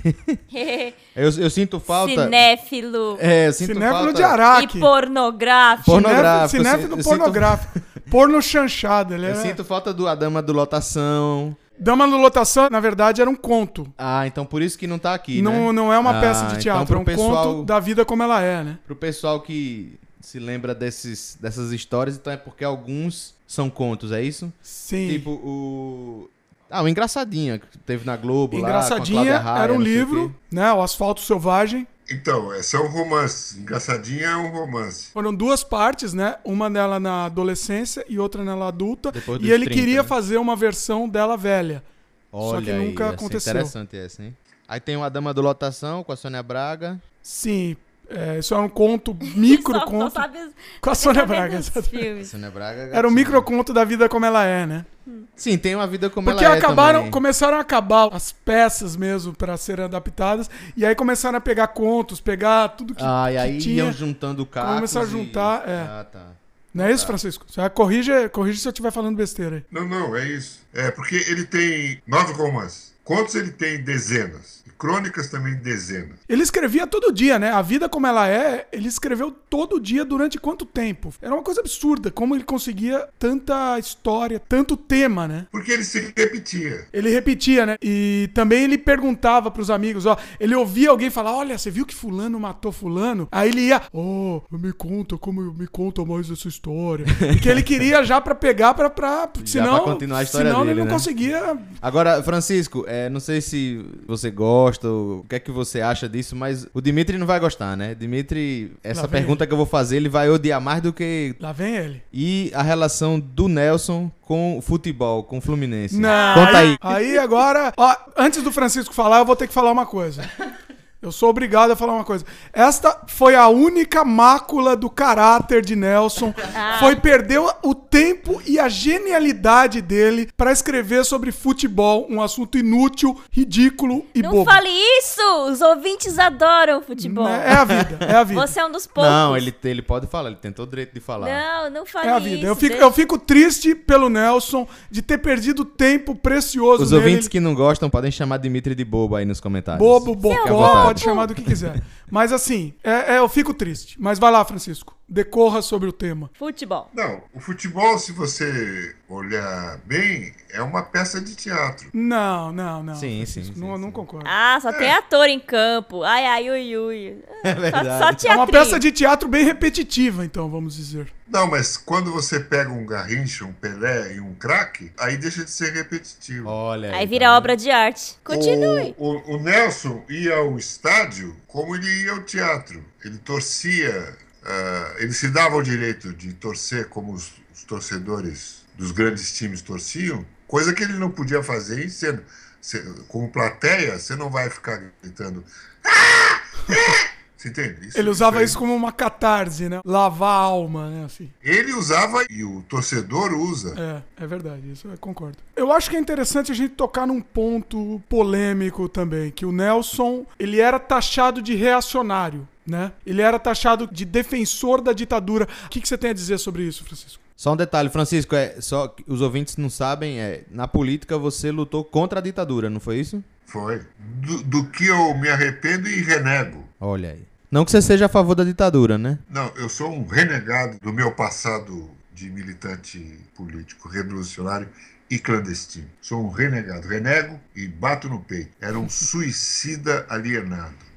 eu, eu sinto falta... Cinéfilo É, eu sinto Cinéfilo falta... de e Araque. pornográfico. Pornográfico, Cinéfilo eu sinto- pornográfico. Porno chanchado. Ele Eu era... sinto falta do A Dama do Lotação. Dama no Lotação, na verdade, era um conto. Ah, então por isso que não tá aqui, não, né? não é uma Ah, peça de então teatro, pro é um pessoal, conto da vida como ela é, né? Pro pessoal que se lembra desses, dessas histórias, então é porque alguns são contos, é isso? Sim. Tipo o... Ah, o Engraçadinha, que teve na Globo lá, Engraçadinha com a Cláudia Raia, era um não sei o livro, quê. né? O Asfalto Selvagem. Então, é só um romance. Engraçadinha é um romance. Foram duas partes, né? Uma dela na adolescência e outra nela adulta. Depois E dos ele trinta, queria né? fazer uma versão dela velha. Olha Só que aí, nunca essa é aconteceu. interessante essa, hein? Aí tem o A Dama do Lotação, com a Sônia Braga. Sim, é, isso era um conto, micro Só- só conto. sabe- Com a só Sônia sabe Braga. dos exatamente. filmes. Sônia Braga... Era um gatinho. microconto da vida como ela é, né? Sim, tem uma vida como Porque ela é acabaram, também. começaram a acabar as peças mesmo para serem adaptadas. E aí começaram a pegar contos, pegar tudo que, Ah, e que aí tinha. iam juntando cacos Começaram a e- juntar, é. Ah, tá. Não é isso, Francisco? Você corrige, corrige se eu estiver falando besteira aí. Não, não, é isso. É porque ele tem nove romances. Contos ele tem dezenas. E crônicas também dezenas. Ele escrevia todo dia, né? A vida como ela é, ele escreveu todo dia durante quanto tempo? Era uma coisa absurda, como ele conseguia tanta história, tanto tema, né? Porque ele se repetia. Ele repetia, né? E também ele perguntava pros amigos, ó, ele ouvia alguém falar, olha, você viu que fulano matou fulano? Aí ele ia, oh, me conta, como me conta mais essa história. Porque ele queria já pra pegar pra, pra senão, pra continuar a história senão dele, ele não né? conseguia. Agora, Francisco, é, não sei se você gosta ou o que é que você acha disso, mas o Dimitri não vai gostar, né? Dimitri, essa Lá vem pergunta que eu vou fazer, ele vai odiar mais do que... Lá vem ele. E a relação do Nelson com o futebol, com o Fluminense. Não, Conta aí. Aí agora, ó, antes do Francisco falar, eu vou ter que falar uma coisa. Eu sou obrigado a falar uma coisa. Esta foi a única mácula do caráter de Nelson. Foi perder o tempo e a genialidade dele pra escrever sobre futebol, um assunto inútil, ridículo e Não bobo. fale isso! Os ouvintes adoram futebol. É a vida, é a vida. Você é um dos poucos. Não, ele, ele pode falar, ele tem todo o direito de falar. Não, não fale É a isso. vida. Eu fico, deixa- eu fico triste pelo Nelson de ter perdido tempo precioso Os nele. ouvintes que não gostam podem chamar Dimitri de bobo aí nos comentários. Bobo, Fique à bocó, vontade. pode chamar do que quiser. Mas assim, é, é, eu fico triste. Mas vai lá, Francisco. Decorra sobre o tema. Futebol. Não, o futebol, se você olhar bem, é uma peça de teatro. Não, não, não. Sim, Francisco, sim, Não, sim, não sim. concordo. Ah, só tem ator em campo. Ai, ai, ui, ui. É Só, verdade. só É teatrinho. uma peça de teatro bem repetitiva, então, vamos dizer. Não, mas quando você pega um Garrincha, um Pelé e um craque, aí deixa de ser repetitivo. Olha Aí tá vira vendo? obra de arte. Continue. O, o, o Nelson ia ao estádio como ele ia ao teatro. Ele torcia, ah, ele se dava o direito de torcer como os, os torcedores dos grandes times torciam, coisa que ele não podia fazer em cena. Cê- como plateia, você não vai ficar gritando. "Ah! Ah!" Você entende? Isso- Ele usava aí- isso como uma catarse, né? Lavar a alma, né? Assim. Ele usava e o torcedor usa. É, é verdade, isso eu concordo. Eu acho que é interessante a gente tocar num ponto polêmico também, que o Nelson, ele era taxado de reacionário, né? Ele era taxado de defensor da ditadura. O que, que você tem a dizer sobre isso, Francisco? Só um detalhe, Francisco, é, só que os ouvintes não sabem, é, na política você lutou contra a ditadura, não foi isso? Foi. Do, do que eu me arrependo e renego. Olha aí. Não que você seja a favor da ditadura, né? Não, eu sou um renegado do meu passado de militante político, revolucionário e clandestino. Sou um renegado. Renego e bato no peito. Era um suicida alienado.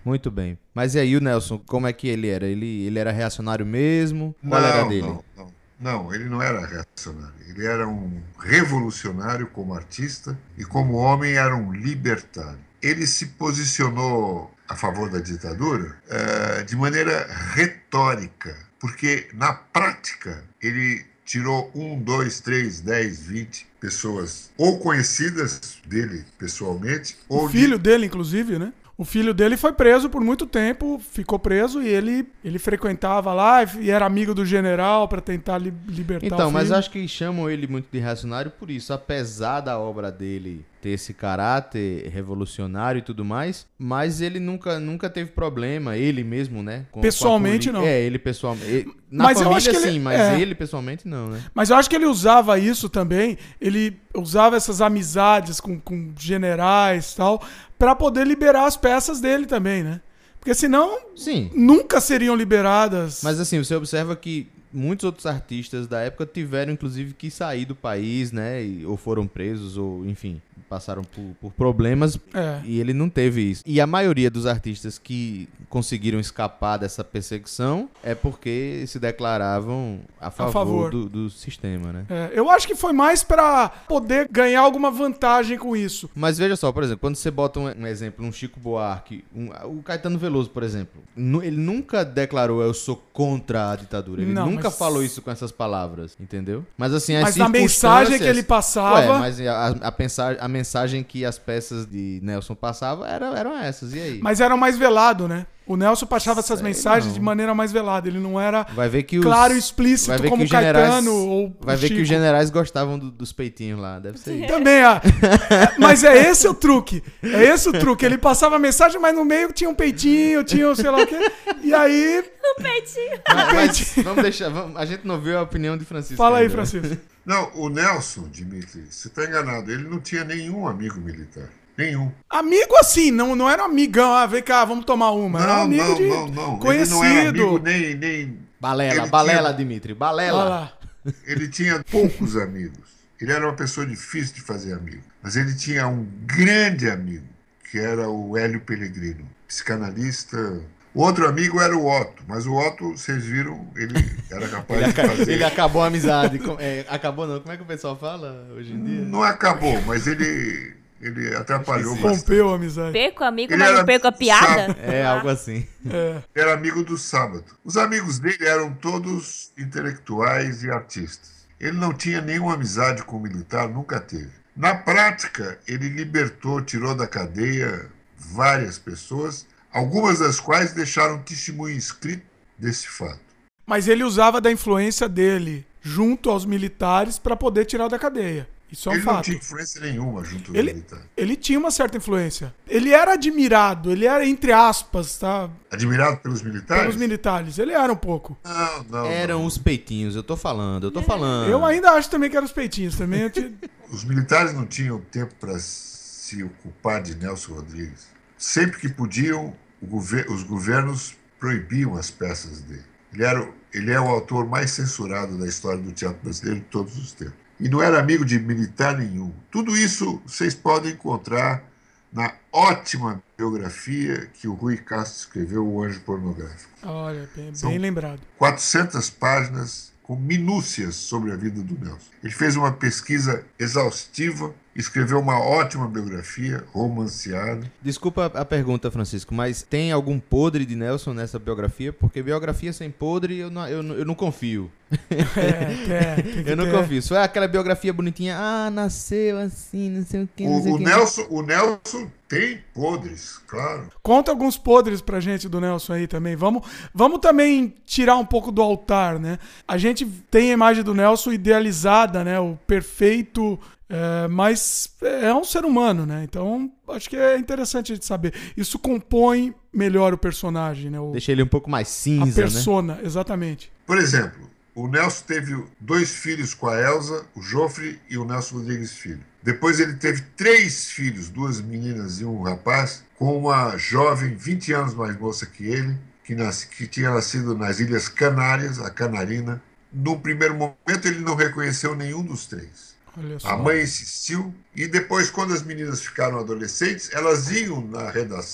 Muito bem. Mas e aí o Nelson, como é que ele era? Ele, ele era reacionário mesmo? Qual não, era dele? Não, não, não, ele não era reacionário. Ele era um revolucionário como artista e como homem era um libertário. Ele se posicionou a favor da ditadura uh, de maneira retórica, porque na prática ele tirou um, dois, três, dez, vinte pessoas ou conhecidas dele pessoalmente. O ou filho de... dele, inclusive, né? O filho dele foi preso por muito tempo, ficou preso e ele, ele frequentava lá e era amigo do general para tentar li, libertar então, o filho. Mas acho que chamam ele muito de reacionário por isso, apesar da obra dele ter esse caráter revolucionário e tudo mais, mas ele nunca, nunca teve problema, ele mesmo, né? Com, pessoalmente, com a não. É, ele pessoalmente. Ele, na mas família, eu acho que ele, sim, mas é. ele pessoalmente não, né? Mas eu acho que ele usava isso também, ele usava essas amizades com, com generais e tal, para poder liberar as peças dele também, né? Porque senão, sim, nunca seriam liberadas. Mas assim, você observa que muitos outros artistas da época tiveram, inclusive, que sair do país, né? E, ou foram presos, ou, enfim, passaram por, por problemas. É. E ele não teve isso. E a maioria dos artistas que conseguiram escapar dessa perseguição é porque se declaravam a favor, A favor. Do, do sistema, né? É, eu acho que foi mais pra poder ganhar alguma vantagem com isso. Mas veja só, por exemplo, quando você bota um, um exemplo, um Chico Buarque, um, o Caetano Veloso, por exemplo, nu, ele nunca declarou eu sou contra a ditadura. Ele Não, nunca mas... falou isso com essas palavras, entendeu? Mas assim, as Mas na mensagem que ele passava... Ué, mas a, a, pensar, a mensagem que as peças de Nelson passavam era, eram essas, e aí? Mas era mais velado, né? O Nelson passava essas Sei mensagens não. de maneira mais velada. Ele não era vai ver que os, claro e explícito vai ver como que os generais, Caetano ou Vai o ver Chico. que os generais gostavam do, dos peitinhos lá, deve ser isso. Também, ah. Mas é esse o truque. É esse o truque. Ele passava a mensagem, mas no meio tinha um peitinho, tinha um sei lá o quê. E aí... Um peitinho. Mas, mas vamos deixar... Vamos, a gente não viu a opinião de Francisco. Fala aí, ainda, né? Francisco. Não, o Nelson, Dimitri, você está enganado. Ele não tinha nenhum amigo militar. Nenhum. Amigo assim, não, não era um amigão. Ah, vem cá, vamos tomar uma. Era um Não, amigo não, de não, não. conhecido. Ele não era amigo nem... nem... Balela, Ele balela, tinha- Dimitri, Olha balela. lá. Ele tinha poucos amigos. Ele era uma pessoa difícil de fazer amigo. Mas ele tinha um grande amigo, que era o Hélio Pellegrino, psicanalista. O outro amigo era o Otto, mas o Otto, vocês viram, ele era capaz Ele, de aca- fazer... ele acabou a amizade. Com- é, acabou não, como é que o pessoal fala hoje em dia? Não acabou, mas ele, ele atrapalhou Esqueci. bastante. Rompeu a amizade. Perco o amigo, Ele mas era não perco a piada. sábio. É, algo assim. É. Era amigo do Sábado. Os amigos dele eram todos intelectuais e artistas. Ele não tinha nenhuma amizade com o militar, nunca teve. Na prática, ele libertou, tirou da cadeia várias pessoas, algumas das quais deixaram testemunho escrito desse fato. Mas ele usava da influência dele junto aos militares para poder tirar da cadeia. Isso é um Ele não fato. tinha influência nenhuma junto do Ele, militar. ele tinha uma certa influência. Ele era admirado, ele era, entre aspas, tá? Admirado pelos militares? Pelos militares. Ele era um pouco. Não, não. Eram não. os peitinhos, eu tô falando, eu tô falando. Eu ainda acho também que eram os peitinhos. Também eu tinha- Os militares não tinham tempo para se ocupar de Nelson Rodrigues. Sempre que podiam, o gover- os governos proibiam as peças dele. Ele, era, o- ele é o autor mais censurado da história do teatro brasileiro de todos os tempos. E não era amigo de militar nenhum. Tudo isso vocês podem encontrar na ótima biografia que o Rui Castro escreveu, O Anjo Pornográfico. Olha, bem, São- bem lembrado. quatrocentas páginas com minúcias sobre a vida do Nelson. Ele fez uma pesquisa exaustiva, escreveu uma ótima biografia, romanceada. Desculpa a pergunta, Francisco, mas tem algum podre de Nelson nessa biografia? Porque biografia sem podre eu não, eu não, eu não confio. É, tem, tem que Eu não ter. confio. Só é aquela biografia bonitinha, ah, nasceu assim, não sei o que, não sei O, o o, que. Nelson, o Nelson tem podres, claro. Conta alguns podres pra gente do Nelson aí também. Vamos, vamos também tirar um pouco do altar, né? A gente tem a imagem do Nelson idealizada, né? O perfeito, é, mas é um ser humano, né? Então, acho que é interessante a gente saber. Isso compõe melhor o personagem, né? O, Deixa ele um pouco mais a cinza, né? persona, exatamente. Por exemplo, o Nelson teve dois filhos com a Elza, o Joffre e o Nelson Rodrigues Filho. Depois ele teve três filhos, duas meninas e um rapaz, com uma jovem vinte anos mais moça que ele, que, nasce, que tinha nascido nas Ilhas Canárias, a Canarina. No primeiro momento ele não reconheceu nenhum dos três. Olha só. A mãe insistiu e depois, quando as meninas ficaram adolescentes, elas iam na redação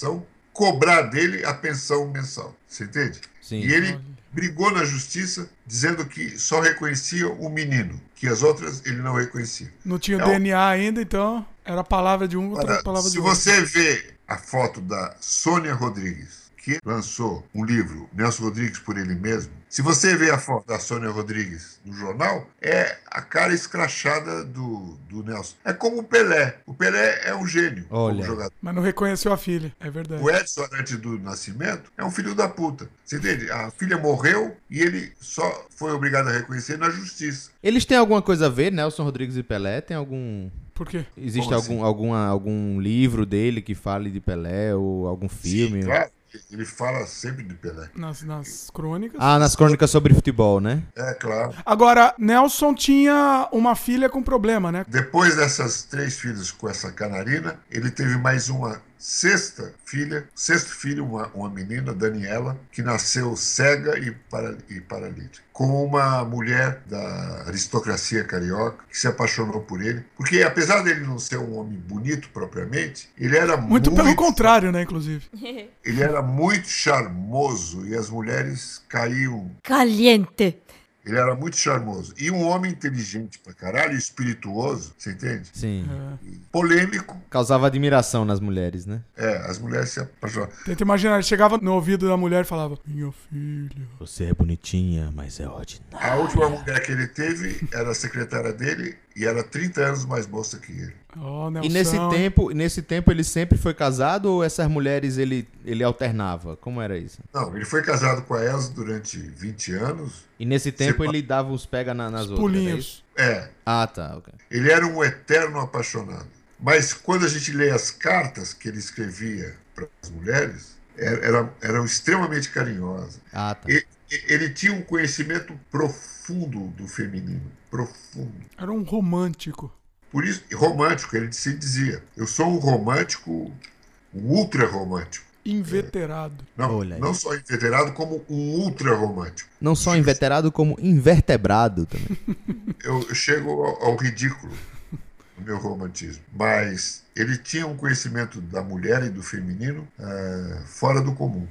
cobrar dele a pensão mensal. Você entende? Sim. E ele brigou na justiça dizendo que só reconhecia o menino, que as outras ele não reconhecia. Não tinha É D N A ainda, então era a palavra de um, outra Agora, palavra se de outro. você vê a foto da Sônia Rodrigues, que lançou um livro, Nelson Rodrigues por ele mesmo, se você vê a foto da Sônia Rodrigues no jornal, é a cara escrachada do, do Nelson. É como o Pelé. O Pelé é um gênio Olha. como jogador. Mas não reconheceu a filha, é verdade. O Edson, antes do nascimento, é um filho da puta. Você entende? A filha morreu e ele só foi obrigado a reconhecer na justiça. Eles têm alguma coisa a ver, Nelson Rodrigues e Pelé? Tem algum... Por quê? Existe Como algum, assim? alguma, algum livro dele que fale de Pelé ou algum filme? Sim, claro. Ele fala sempre de Pelé. Nas, nas crônicas. Ah, nas crônicas sobre futebol, né? É, claro. Agora, Nelson tinha uma filha com problema, né? Depois dessas três filhas com essa canarina, ele teve mais uma sexta filha, sexto filho, uma, uma menina, Daniela, que nasceu cega e, para, e paralítica, com uma mulher da aristocracia carioca que se apaixonou por ele, porque apesar dele não ser um homem bonito propriamente, ele era Muito, muito, pelo contrário, né, inclusive. ele era muito charmoso e as mulheres caíam. Caliente. Ele era muito charmoso. E um homem inteligente pra caralho, espirituoso, você entende? Sim. Polêmico. Causava admiração nas mulheres, né? É, as mulheres se apaixonavam. Tenta imaginar, ele chegava no ouvido da mulher e falava: Minha filha. Você é bonitinha, mas é ordinária. A última mulher que ele teve era a secretária dele e era trinta anos mais moça que ele. Oh, Nelson. E nesse tempo, nesse tempo ele sempre foi casado ou essas mulheres ele, ele alternava? Como era isso? Não, ele foi casado com a Elsa durante vinte anos. E nesse tempo Sepa- ele dava uns pega na, nas Os outras, é pulinhos. isso? É, Ah, tá, ok. ele era um eterno apaixonado. Mas quando a gente lê as cartas que ele escrevia para as mulheres, er- eram, eram extremamente carinhosas. Ah, tá. E- e- Ele tinha um conhecimento profundo do feminino. Profundo. Era um romântico. Por isso, romântico, ele se dizia: eu sou um romântico, um ultra romântico. Inveterado. Não, Olha aí. não só inveterado, como um ultra romântico. Não só inveterado, como invertebrado também. Eu, eu chego ao, ao ridículo no meu romantismo. Mas ele tinha um conhecimento da mulher e do feminino eh, fora do comum.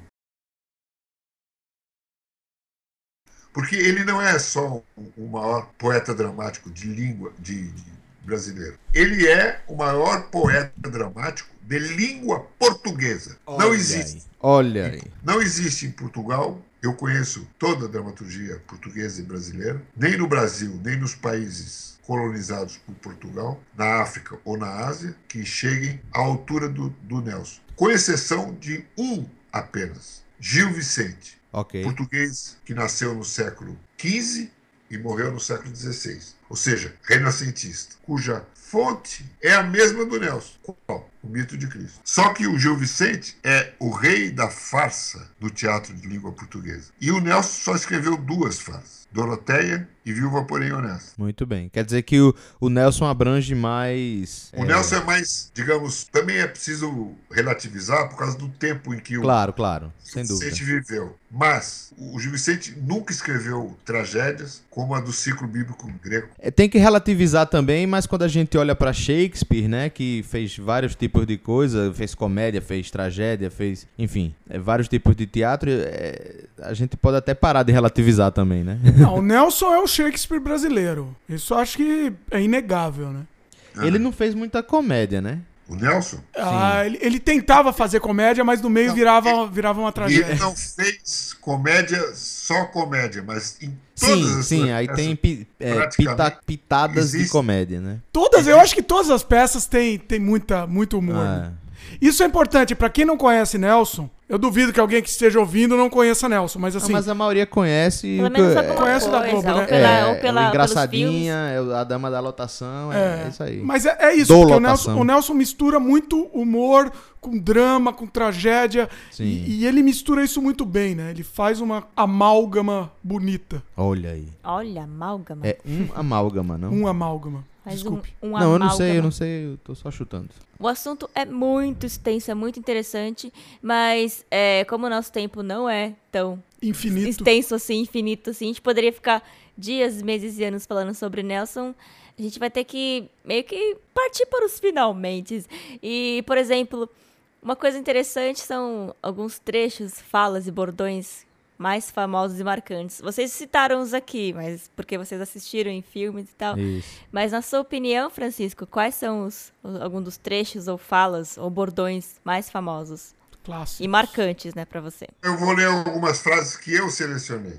Porque ele não é só o, o maior poeta dramático de língua de, de brasileiro. Ele é o maior poeta dramático de língua portuguesa. Olha Não existe. aí. Olha aí. Não existe em Portugal, eu conheço toda a dramaturgia portuguesa e brasileira, nem no Brasil, nem nos países colonizados por Portugal, na África ou na Ásia, que cheguem à altura do, do Nelson. Com exceção de um apenas, Gil Vicente, Ok. português que nasceu no século quinze e morreu no século dezesseis. Ou seja, renascentista, cuja fonte é a mesma do Nelson. Qual? O mito de Cristo. Só que o Gil Vicente é o rei da farsa do teatro de língua portuguesa. E o Nelson só escreveu duas farsas. Doroteia e Viúva Porém Honesta. Muito bem. Quer dizer que o, o Nelson abrange mais... O é, Nelson é mais, digamos, também é preciso relativizar por causa do tempo em que o Claro, claro. Sem Gil dúvida. Vicente viveu. Mas o Gil Vicente nunca escreveu tragédias como a do ciclo bíblico grego. É, tem que relativizar também, mas quando a gente olha pra Shakespeare, né, que fez vários tipos de coisa, fez comédia, fez tragédia, fez, enfim, é, vários tipos de teatro, é, a gente pode até parar de relativizar também, né? Não, o Nelson é o Shakespeare brasileiro. Isso eu acho que é inegável, né? Ele não fez muita comédia, né? O Nelson? Ah, ele, ele tentava fazer comédia, mas no meio Não, virava, virava uma Ele tragédia. não fez comédia, só comédia, mas em todas Sim, as sim, suas aí peças, tem pi- é, praticamente pita- pitadas de existe. comédia, né? Todas, eu acho que todas as peças têm, têm muita, muito humor. Ah, né? Isso é importante. Pra quem não conhece Nelson, eu duvido que alguém que esteja ouvindo não conheça Nelson, mas não, assim, mas a maioria conhece. Pelo o que- menos alguma Conhece da coisa. Globo, né? Ou pela, é, ou é pela, o pelos Engraçadinha, filmes. é o- a Dama da Lotação, é, é, isso aí. mas é, é isso, Do porque o lotação. Nelson, o Nelson mistura muito humor com drama, com tragédia, Sim. e, e ele mistura isso muito bem, né? Ele faz uma amálgama bonita. Olha aí. Olha, amálgama. É um amálgama, não? Um amálgama. Faz Desculpe. Um, um não, eu não sei, eu amálgama. não sei, eu tô só chutando. O assunto é muito extenso, é muito interessante, mas é, como o nosso tempo não é tão Infinito. extenso assim, infinito assim, a gente poderia ficar dias, meses e anos falando sobre Nelson. A gente vai ter que meio que partir para os finalmente. E, por exemplo, Uma coisa interessante são alguns trechos, falas e bordões mais famosos e marcantes. Vocês citaram os aqui, mas porque vocês assistiram em filmes e tal. Isso. Mas na sua opinião, Francisco, quais são os, alguns dos trechos ou falas ou bordões mais famosos Clássicos. e marcantes, né, pra você? Eu vou ler algumas frases que eu selecionei.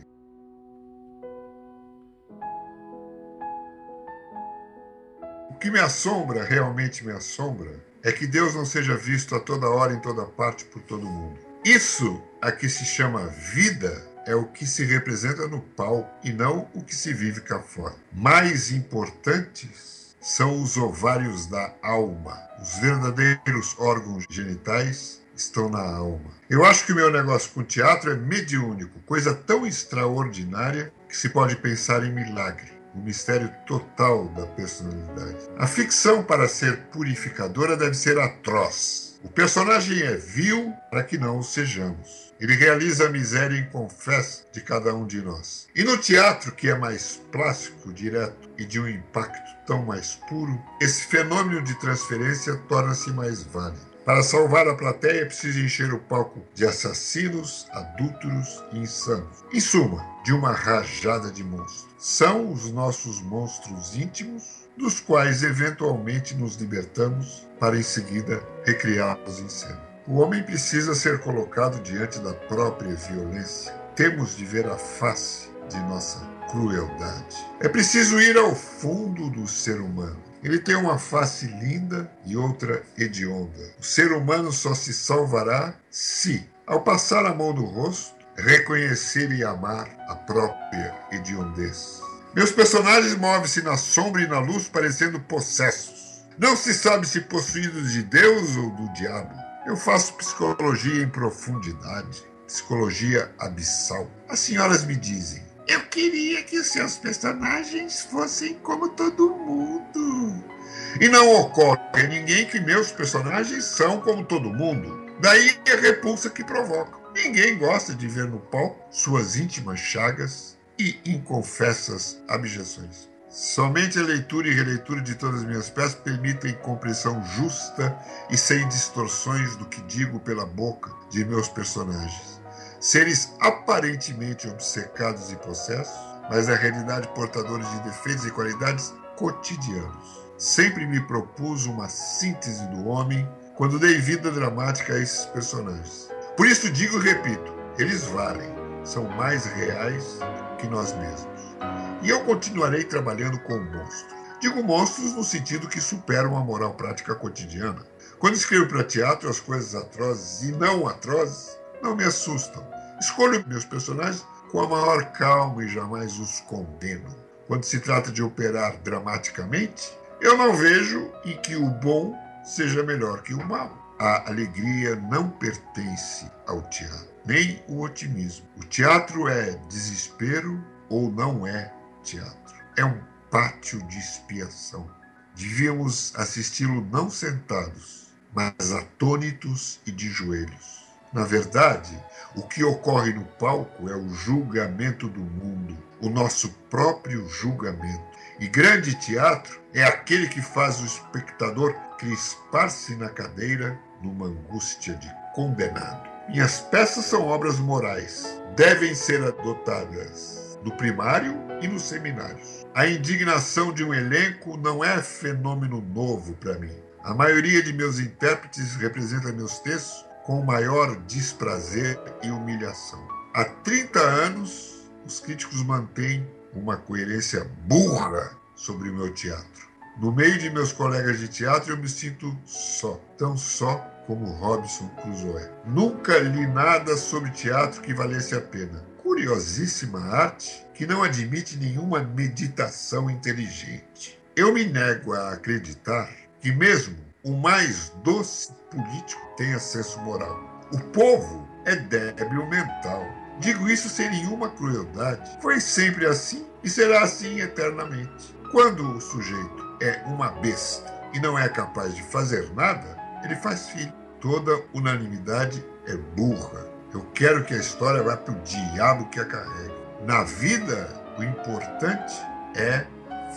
O que me assombra, realmente me assombra, é que Deus não seja visto a toda hora, em toda parte, por todo mundo. Isso a que se chama vida é o que se representa no palco e não o que se vive cá fora. Mais importantes são os ovários da alma. Os verdadeiros órgãos genitais estão na alma. Eu acho que o meu negócio com teatro é mediúnico, coisa tão extraordinária que se pode pensar em milagre. O mistério total da personalidade. A ficção, para ser purificadora, deve ser atroz. O personagem é vil para que não o sejamos. Ele realiza a miséria inconfessa de cada um de nós. E no teatro, que é mais plástico, direto e de um impacto tão mais puro, esse fenômeno de transferência torna-se mais válido. Para salvar a plateia, é preciso encher o palco de assassinos, adúlteros e insanos. Em suma, de uma rajada de monstros. São os nossos monstros íntimos, dos quais eventualmente nos libertamos para em seguida recriá-los em cena. O homem precisa ser colocado diante da própria violência. Temos de ver a face de nossa crueldade. É preciso ir ao fundo do ser humano. Ele tem uma face linda e outra hedionda. O ser humano só se salvará se, ao passar a mão no rosto, reconhecer e amar a própria hediondez. Meus personagens movem-se na sombra e na luz parecendo possessos. Não se sabe se possuídos de Deus ou do diabo. Eu faço psicologia em profundidade, psicologia abissal. As senhoras me dizem: eu queria que os seus personagens fossem como todo mundo. E não ocorre a ninguém que meus personagens são como todo mundo. Daí a repulsa que provocam. Ninguém gosta de ver no palco suas íntimas chagas e inconfessas abjeções. Somente a leitura e releitura de todas as minhas peças permitem compreensão justa e sem distorções do que digo pela boca de meus personagens. Seres aparentemente obcecados e possessos, mas na realidade portadores de defeitos e qualidades cotidianos. Sempre me propus uma síntese do homem quando dei vida dramática a esses personagens. Por isso digo e repito, eles valem, são mais reais que nós mesmos. E eu continuarei trabalhando com monstros. Digo monstros no sentido que superam a moral prática cotidiana. Quando escrevo para teatro, as coisas atrozes e não atrozes não me assustam. Escolho meus personagens com a maior calma e jamais os condeno. Quando se trata de operar dramaticamente, eu não vejo em que o bom seja melhor que o mal. A alegria não pertence ao teatro, nem o otimismo. O teatro é desespero ou não é teatro. É um pátio de expiação. Devíamos assisti-lo não sentados, mas atônitos e de joelhos. Na verdade, o que ocorre no palco é o julgamento do mundo, o nosso próprio julgamento. E grande teatro é aquele que faz o espectador crispar-se na cadeira numa angústia de condenado. Minhas peças são obras morais. Devem ser adotadas no primário e nos seminários. A indignação de um elenco não é fenômeno novo para mim. A maioria de meus intérpretes representa meus textos com o maior desprazer e humilhação. Há trinta anos, os críticos mantêm uma coerência burra sobre o meu teatro. No meio de meus colegas de teatro, eu me sinto só, tão só como Robinson Crusoe. Nunca li nada sobre teatro que valesse a pena. Curiosíssima arte que não admite nenhuma meditação inteligente. Eu me nego a acreditar que mesmo o mais doce político tenha senso moral. O povo é débil mental. Digo isso sem nenhuma crueldade. Foi sempre assim e será assim eternamente. Quando o sujeito é uma besta e não é capaz de fazer nada, ele faz filho. Toda unanimidade é burra. Eu quero que a história vá para o diabo que a carregue. Na vida, o importante é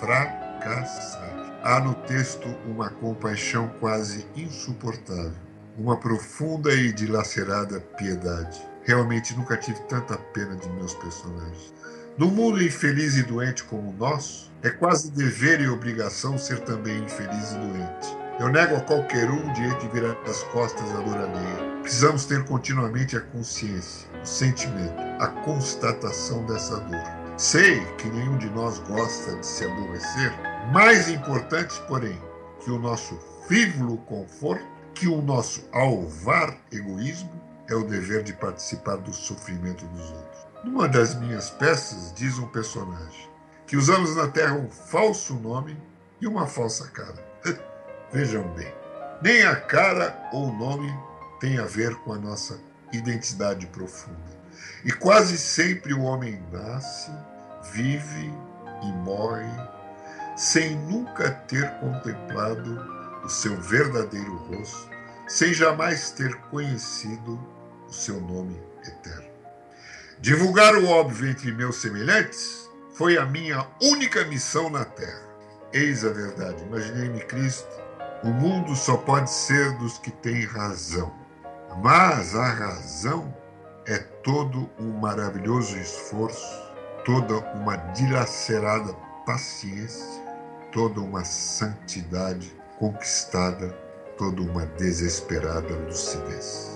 fracassar. Há no texto uma compaixão quase insuportável. uma profunda e dilacerada piedade. Realmente nunca tive tanta pena de meus personagens. Num mundo infeliz e doente como o nosso, é quase dever e obrigação ser também infeliz e doente. Eu nego a qualquer um o direito de virar as costas à dor alheia. Precisamos ter continuamente a consciência, o sentimento, a constatação dessa dor. Sei que nenhum de nós gosta de se aborrecer. Mais importante, porém, que o nosso frívolo conforto, que o nosso alvar egoísmo, é o dever de participar do sofrimento dos outros. Numa das minhas peças, diz um personagem que usamos na Terra um falso nome e uma falsa cara. Vejam bem, nem a cara ou o nome tem a ver com a nossa identidade profunda. E quase sempre o homem nasce, vive e morre sem nunca ter contemplado o seu verdadeiro rosto, sem jamais ter conhecido o seu nome eterno. Divulgar o óbvio entre meus semelhantes foi a minha única missão na Terra. Eis a verdade. Imaginei-me Cristo. O mundo só pode ser dos que têm razão. Mas a razão é todo um maravilhoso esforço, toda uma dilacerada paciência, toda uma santidade conquistada, toda uma desesperada lucidez.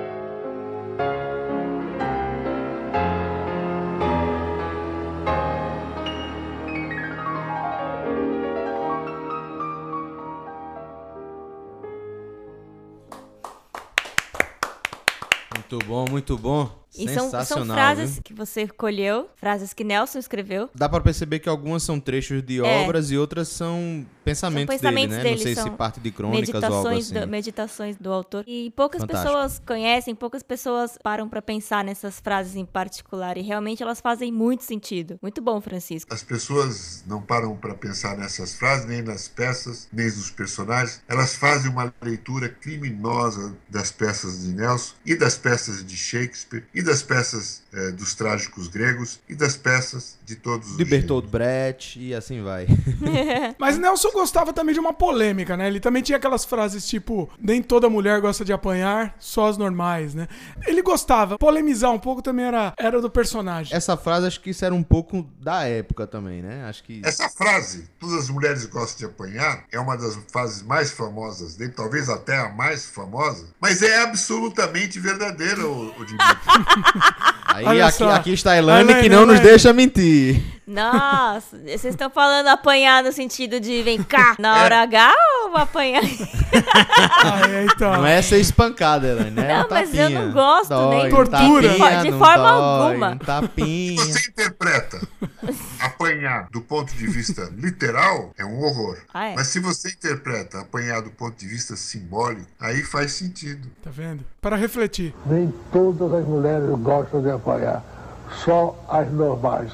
Muito bom, muito bom. E são, Sensacional, são frases viu? que você colheu, frases que Nelson escreveu. Dá pra perceber que algumas são trechos de É. obras e outras são pensamentos, São pensamentos dele, né? dele, Não sei são se parte de crônicas ou algo meditações, assim. do, meditações do autor. E poucas Fantástico. pessoas conhecem, poucas pessoas param pra pensar nessas frases em particular. E realmente elas fazem muito sentido. Muito bom, Francisco. As pessoas não param para pensar nessas frases, nem nas peças, nem nos personagens. Elas fazem uma leitura criminosa das peças de Nelson e das peças de Shakespeare e das peças eh, dos trágicos gregos e das peças de todos os De Bertolt gêneros. Brecht e assim vai. Mas Nelson gostava também de uma polêmica, né? Ele também tinha aquelas frases tipo, nem toda mulher gosta de apanhar, só as normais, né? Ele gostava. Polemizar um pouco também era, era do personagem. Essa frase acho que isso era um pouco da época também, né? Acho que Essa frase, todas as mulheres gostam de apanhar, é uma das frases mais famosas dele, talvez até a mais famosa, mas é absolutamente verdadeira, o, o Dimitri. aí Olha aqui, só. aqui está a Elaine Elaine, que não nos Elaine. deixa mentir. Nossa, vocês estão falando apanhar no sentido de vem cá na hora H ou apanhar? Ah, é, então. Não é ser espancada, Elaine, é Não, um mas eu tapinha. não gosto Dói, nem um Tortura. tapinha, de não forma dói, alguma. Um tapinha. Se você interpreta apanhar do ponto de vista literal, é um horror. Ah, é? Mas se você interpreta apanhar do ponto de vista simbólico, aí faz sentido. Tá vendo? Para refletir. Nem todas as mulheres gostam de apanhar, só as normais,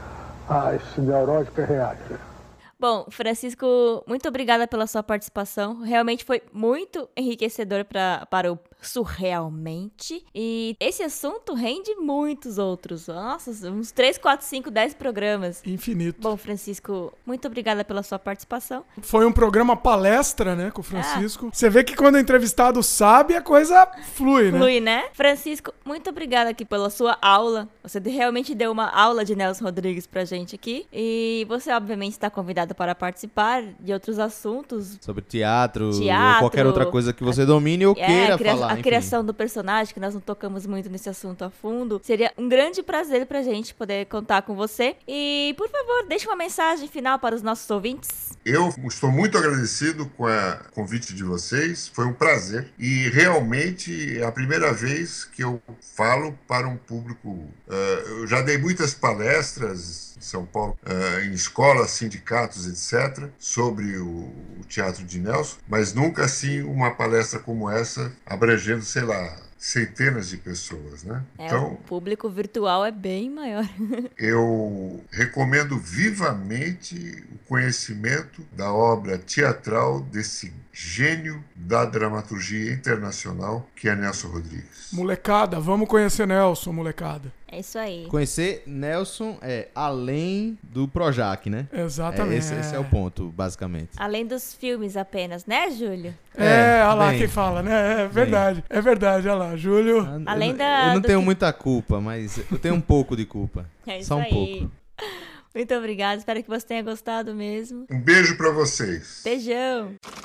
as neuróticas reais. Bom, Francisco, muito obrigada pela sua participação. Realmente foi muito enriquecedor pra, para o Surrealmente. E esse assunto rende muitos outros. Nossa, uns três, quatro, cinco, dez programas. Infinito. Bom, Francisco, muito obrigada pela sua participação. Foi um programa palestra, né, com o Ah. Francisco. Você vê que quando o entrevistado sabe, a coisa flui, né? Flui, né? Francisco, muito obrigada aqui pela sua aula. Você de- realmente deu uma aula de Nelson Rodrigues pra gente aqui. E você, obviamente, está convidado para participar de outros assuntos. Sobre teatro, Teatro, ou qualquer outra coisa que você domine ou É, queira a cria- falar. a enfim. criação do personagem, que nós não tocamos muito nesse assunto a fundo. Seria um grande prazer pra gente poder contar com você. E, por favor, deixe uma mensagem final para os nossos ouvintes. Eu estou muito agradecido com o convite de vocês, foi um prazer. E realmente é a primeira vez que eu falo para um público. eh, eu já dei muitas palestras em São Paulo, eh, em escolas, sindicatos, etcétera, sobre o, o teatro de Nelson, mas nunca assim uma palestra como essa, abrangendo, sei lá, centenas de pessoas, né? É, Então, o público virtual é bem maior. eu recomendo vivamente o conhecimento da obra teatral desse gênio da dramaturgia internacional que é Nelson Rodrigues. Molecada, vamos conhecer Nelson, molecada. É isso aí. Conhecer Nelson é além do Projac, né? Exatamente. É, esse, esse é o ponto, basicamente. Além dos filmes apenas, né, Júlio? É, É, olha lá bem. quem fala, né? É verdade, é verdade, olha lá, Júlio. Além eu, da- eu não do tenho que- muita culpa, mas eu tenho um pouco de culpa. É isso Só um aí. pouco. Muito obrigada, espero que você tenha gostado mesmo. Um beijo pra vocês. Beijão.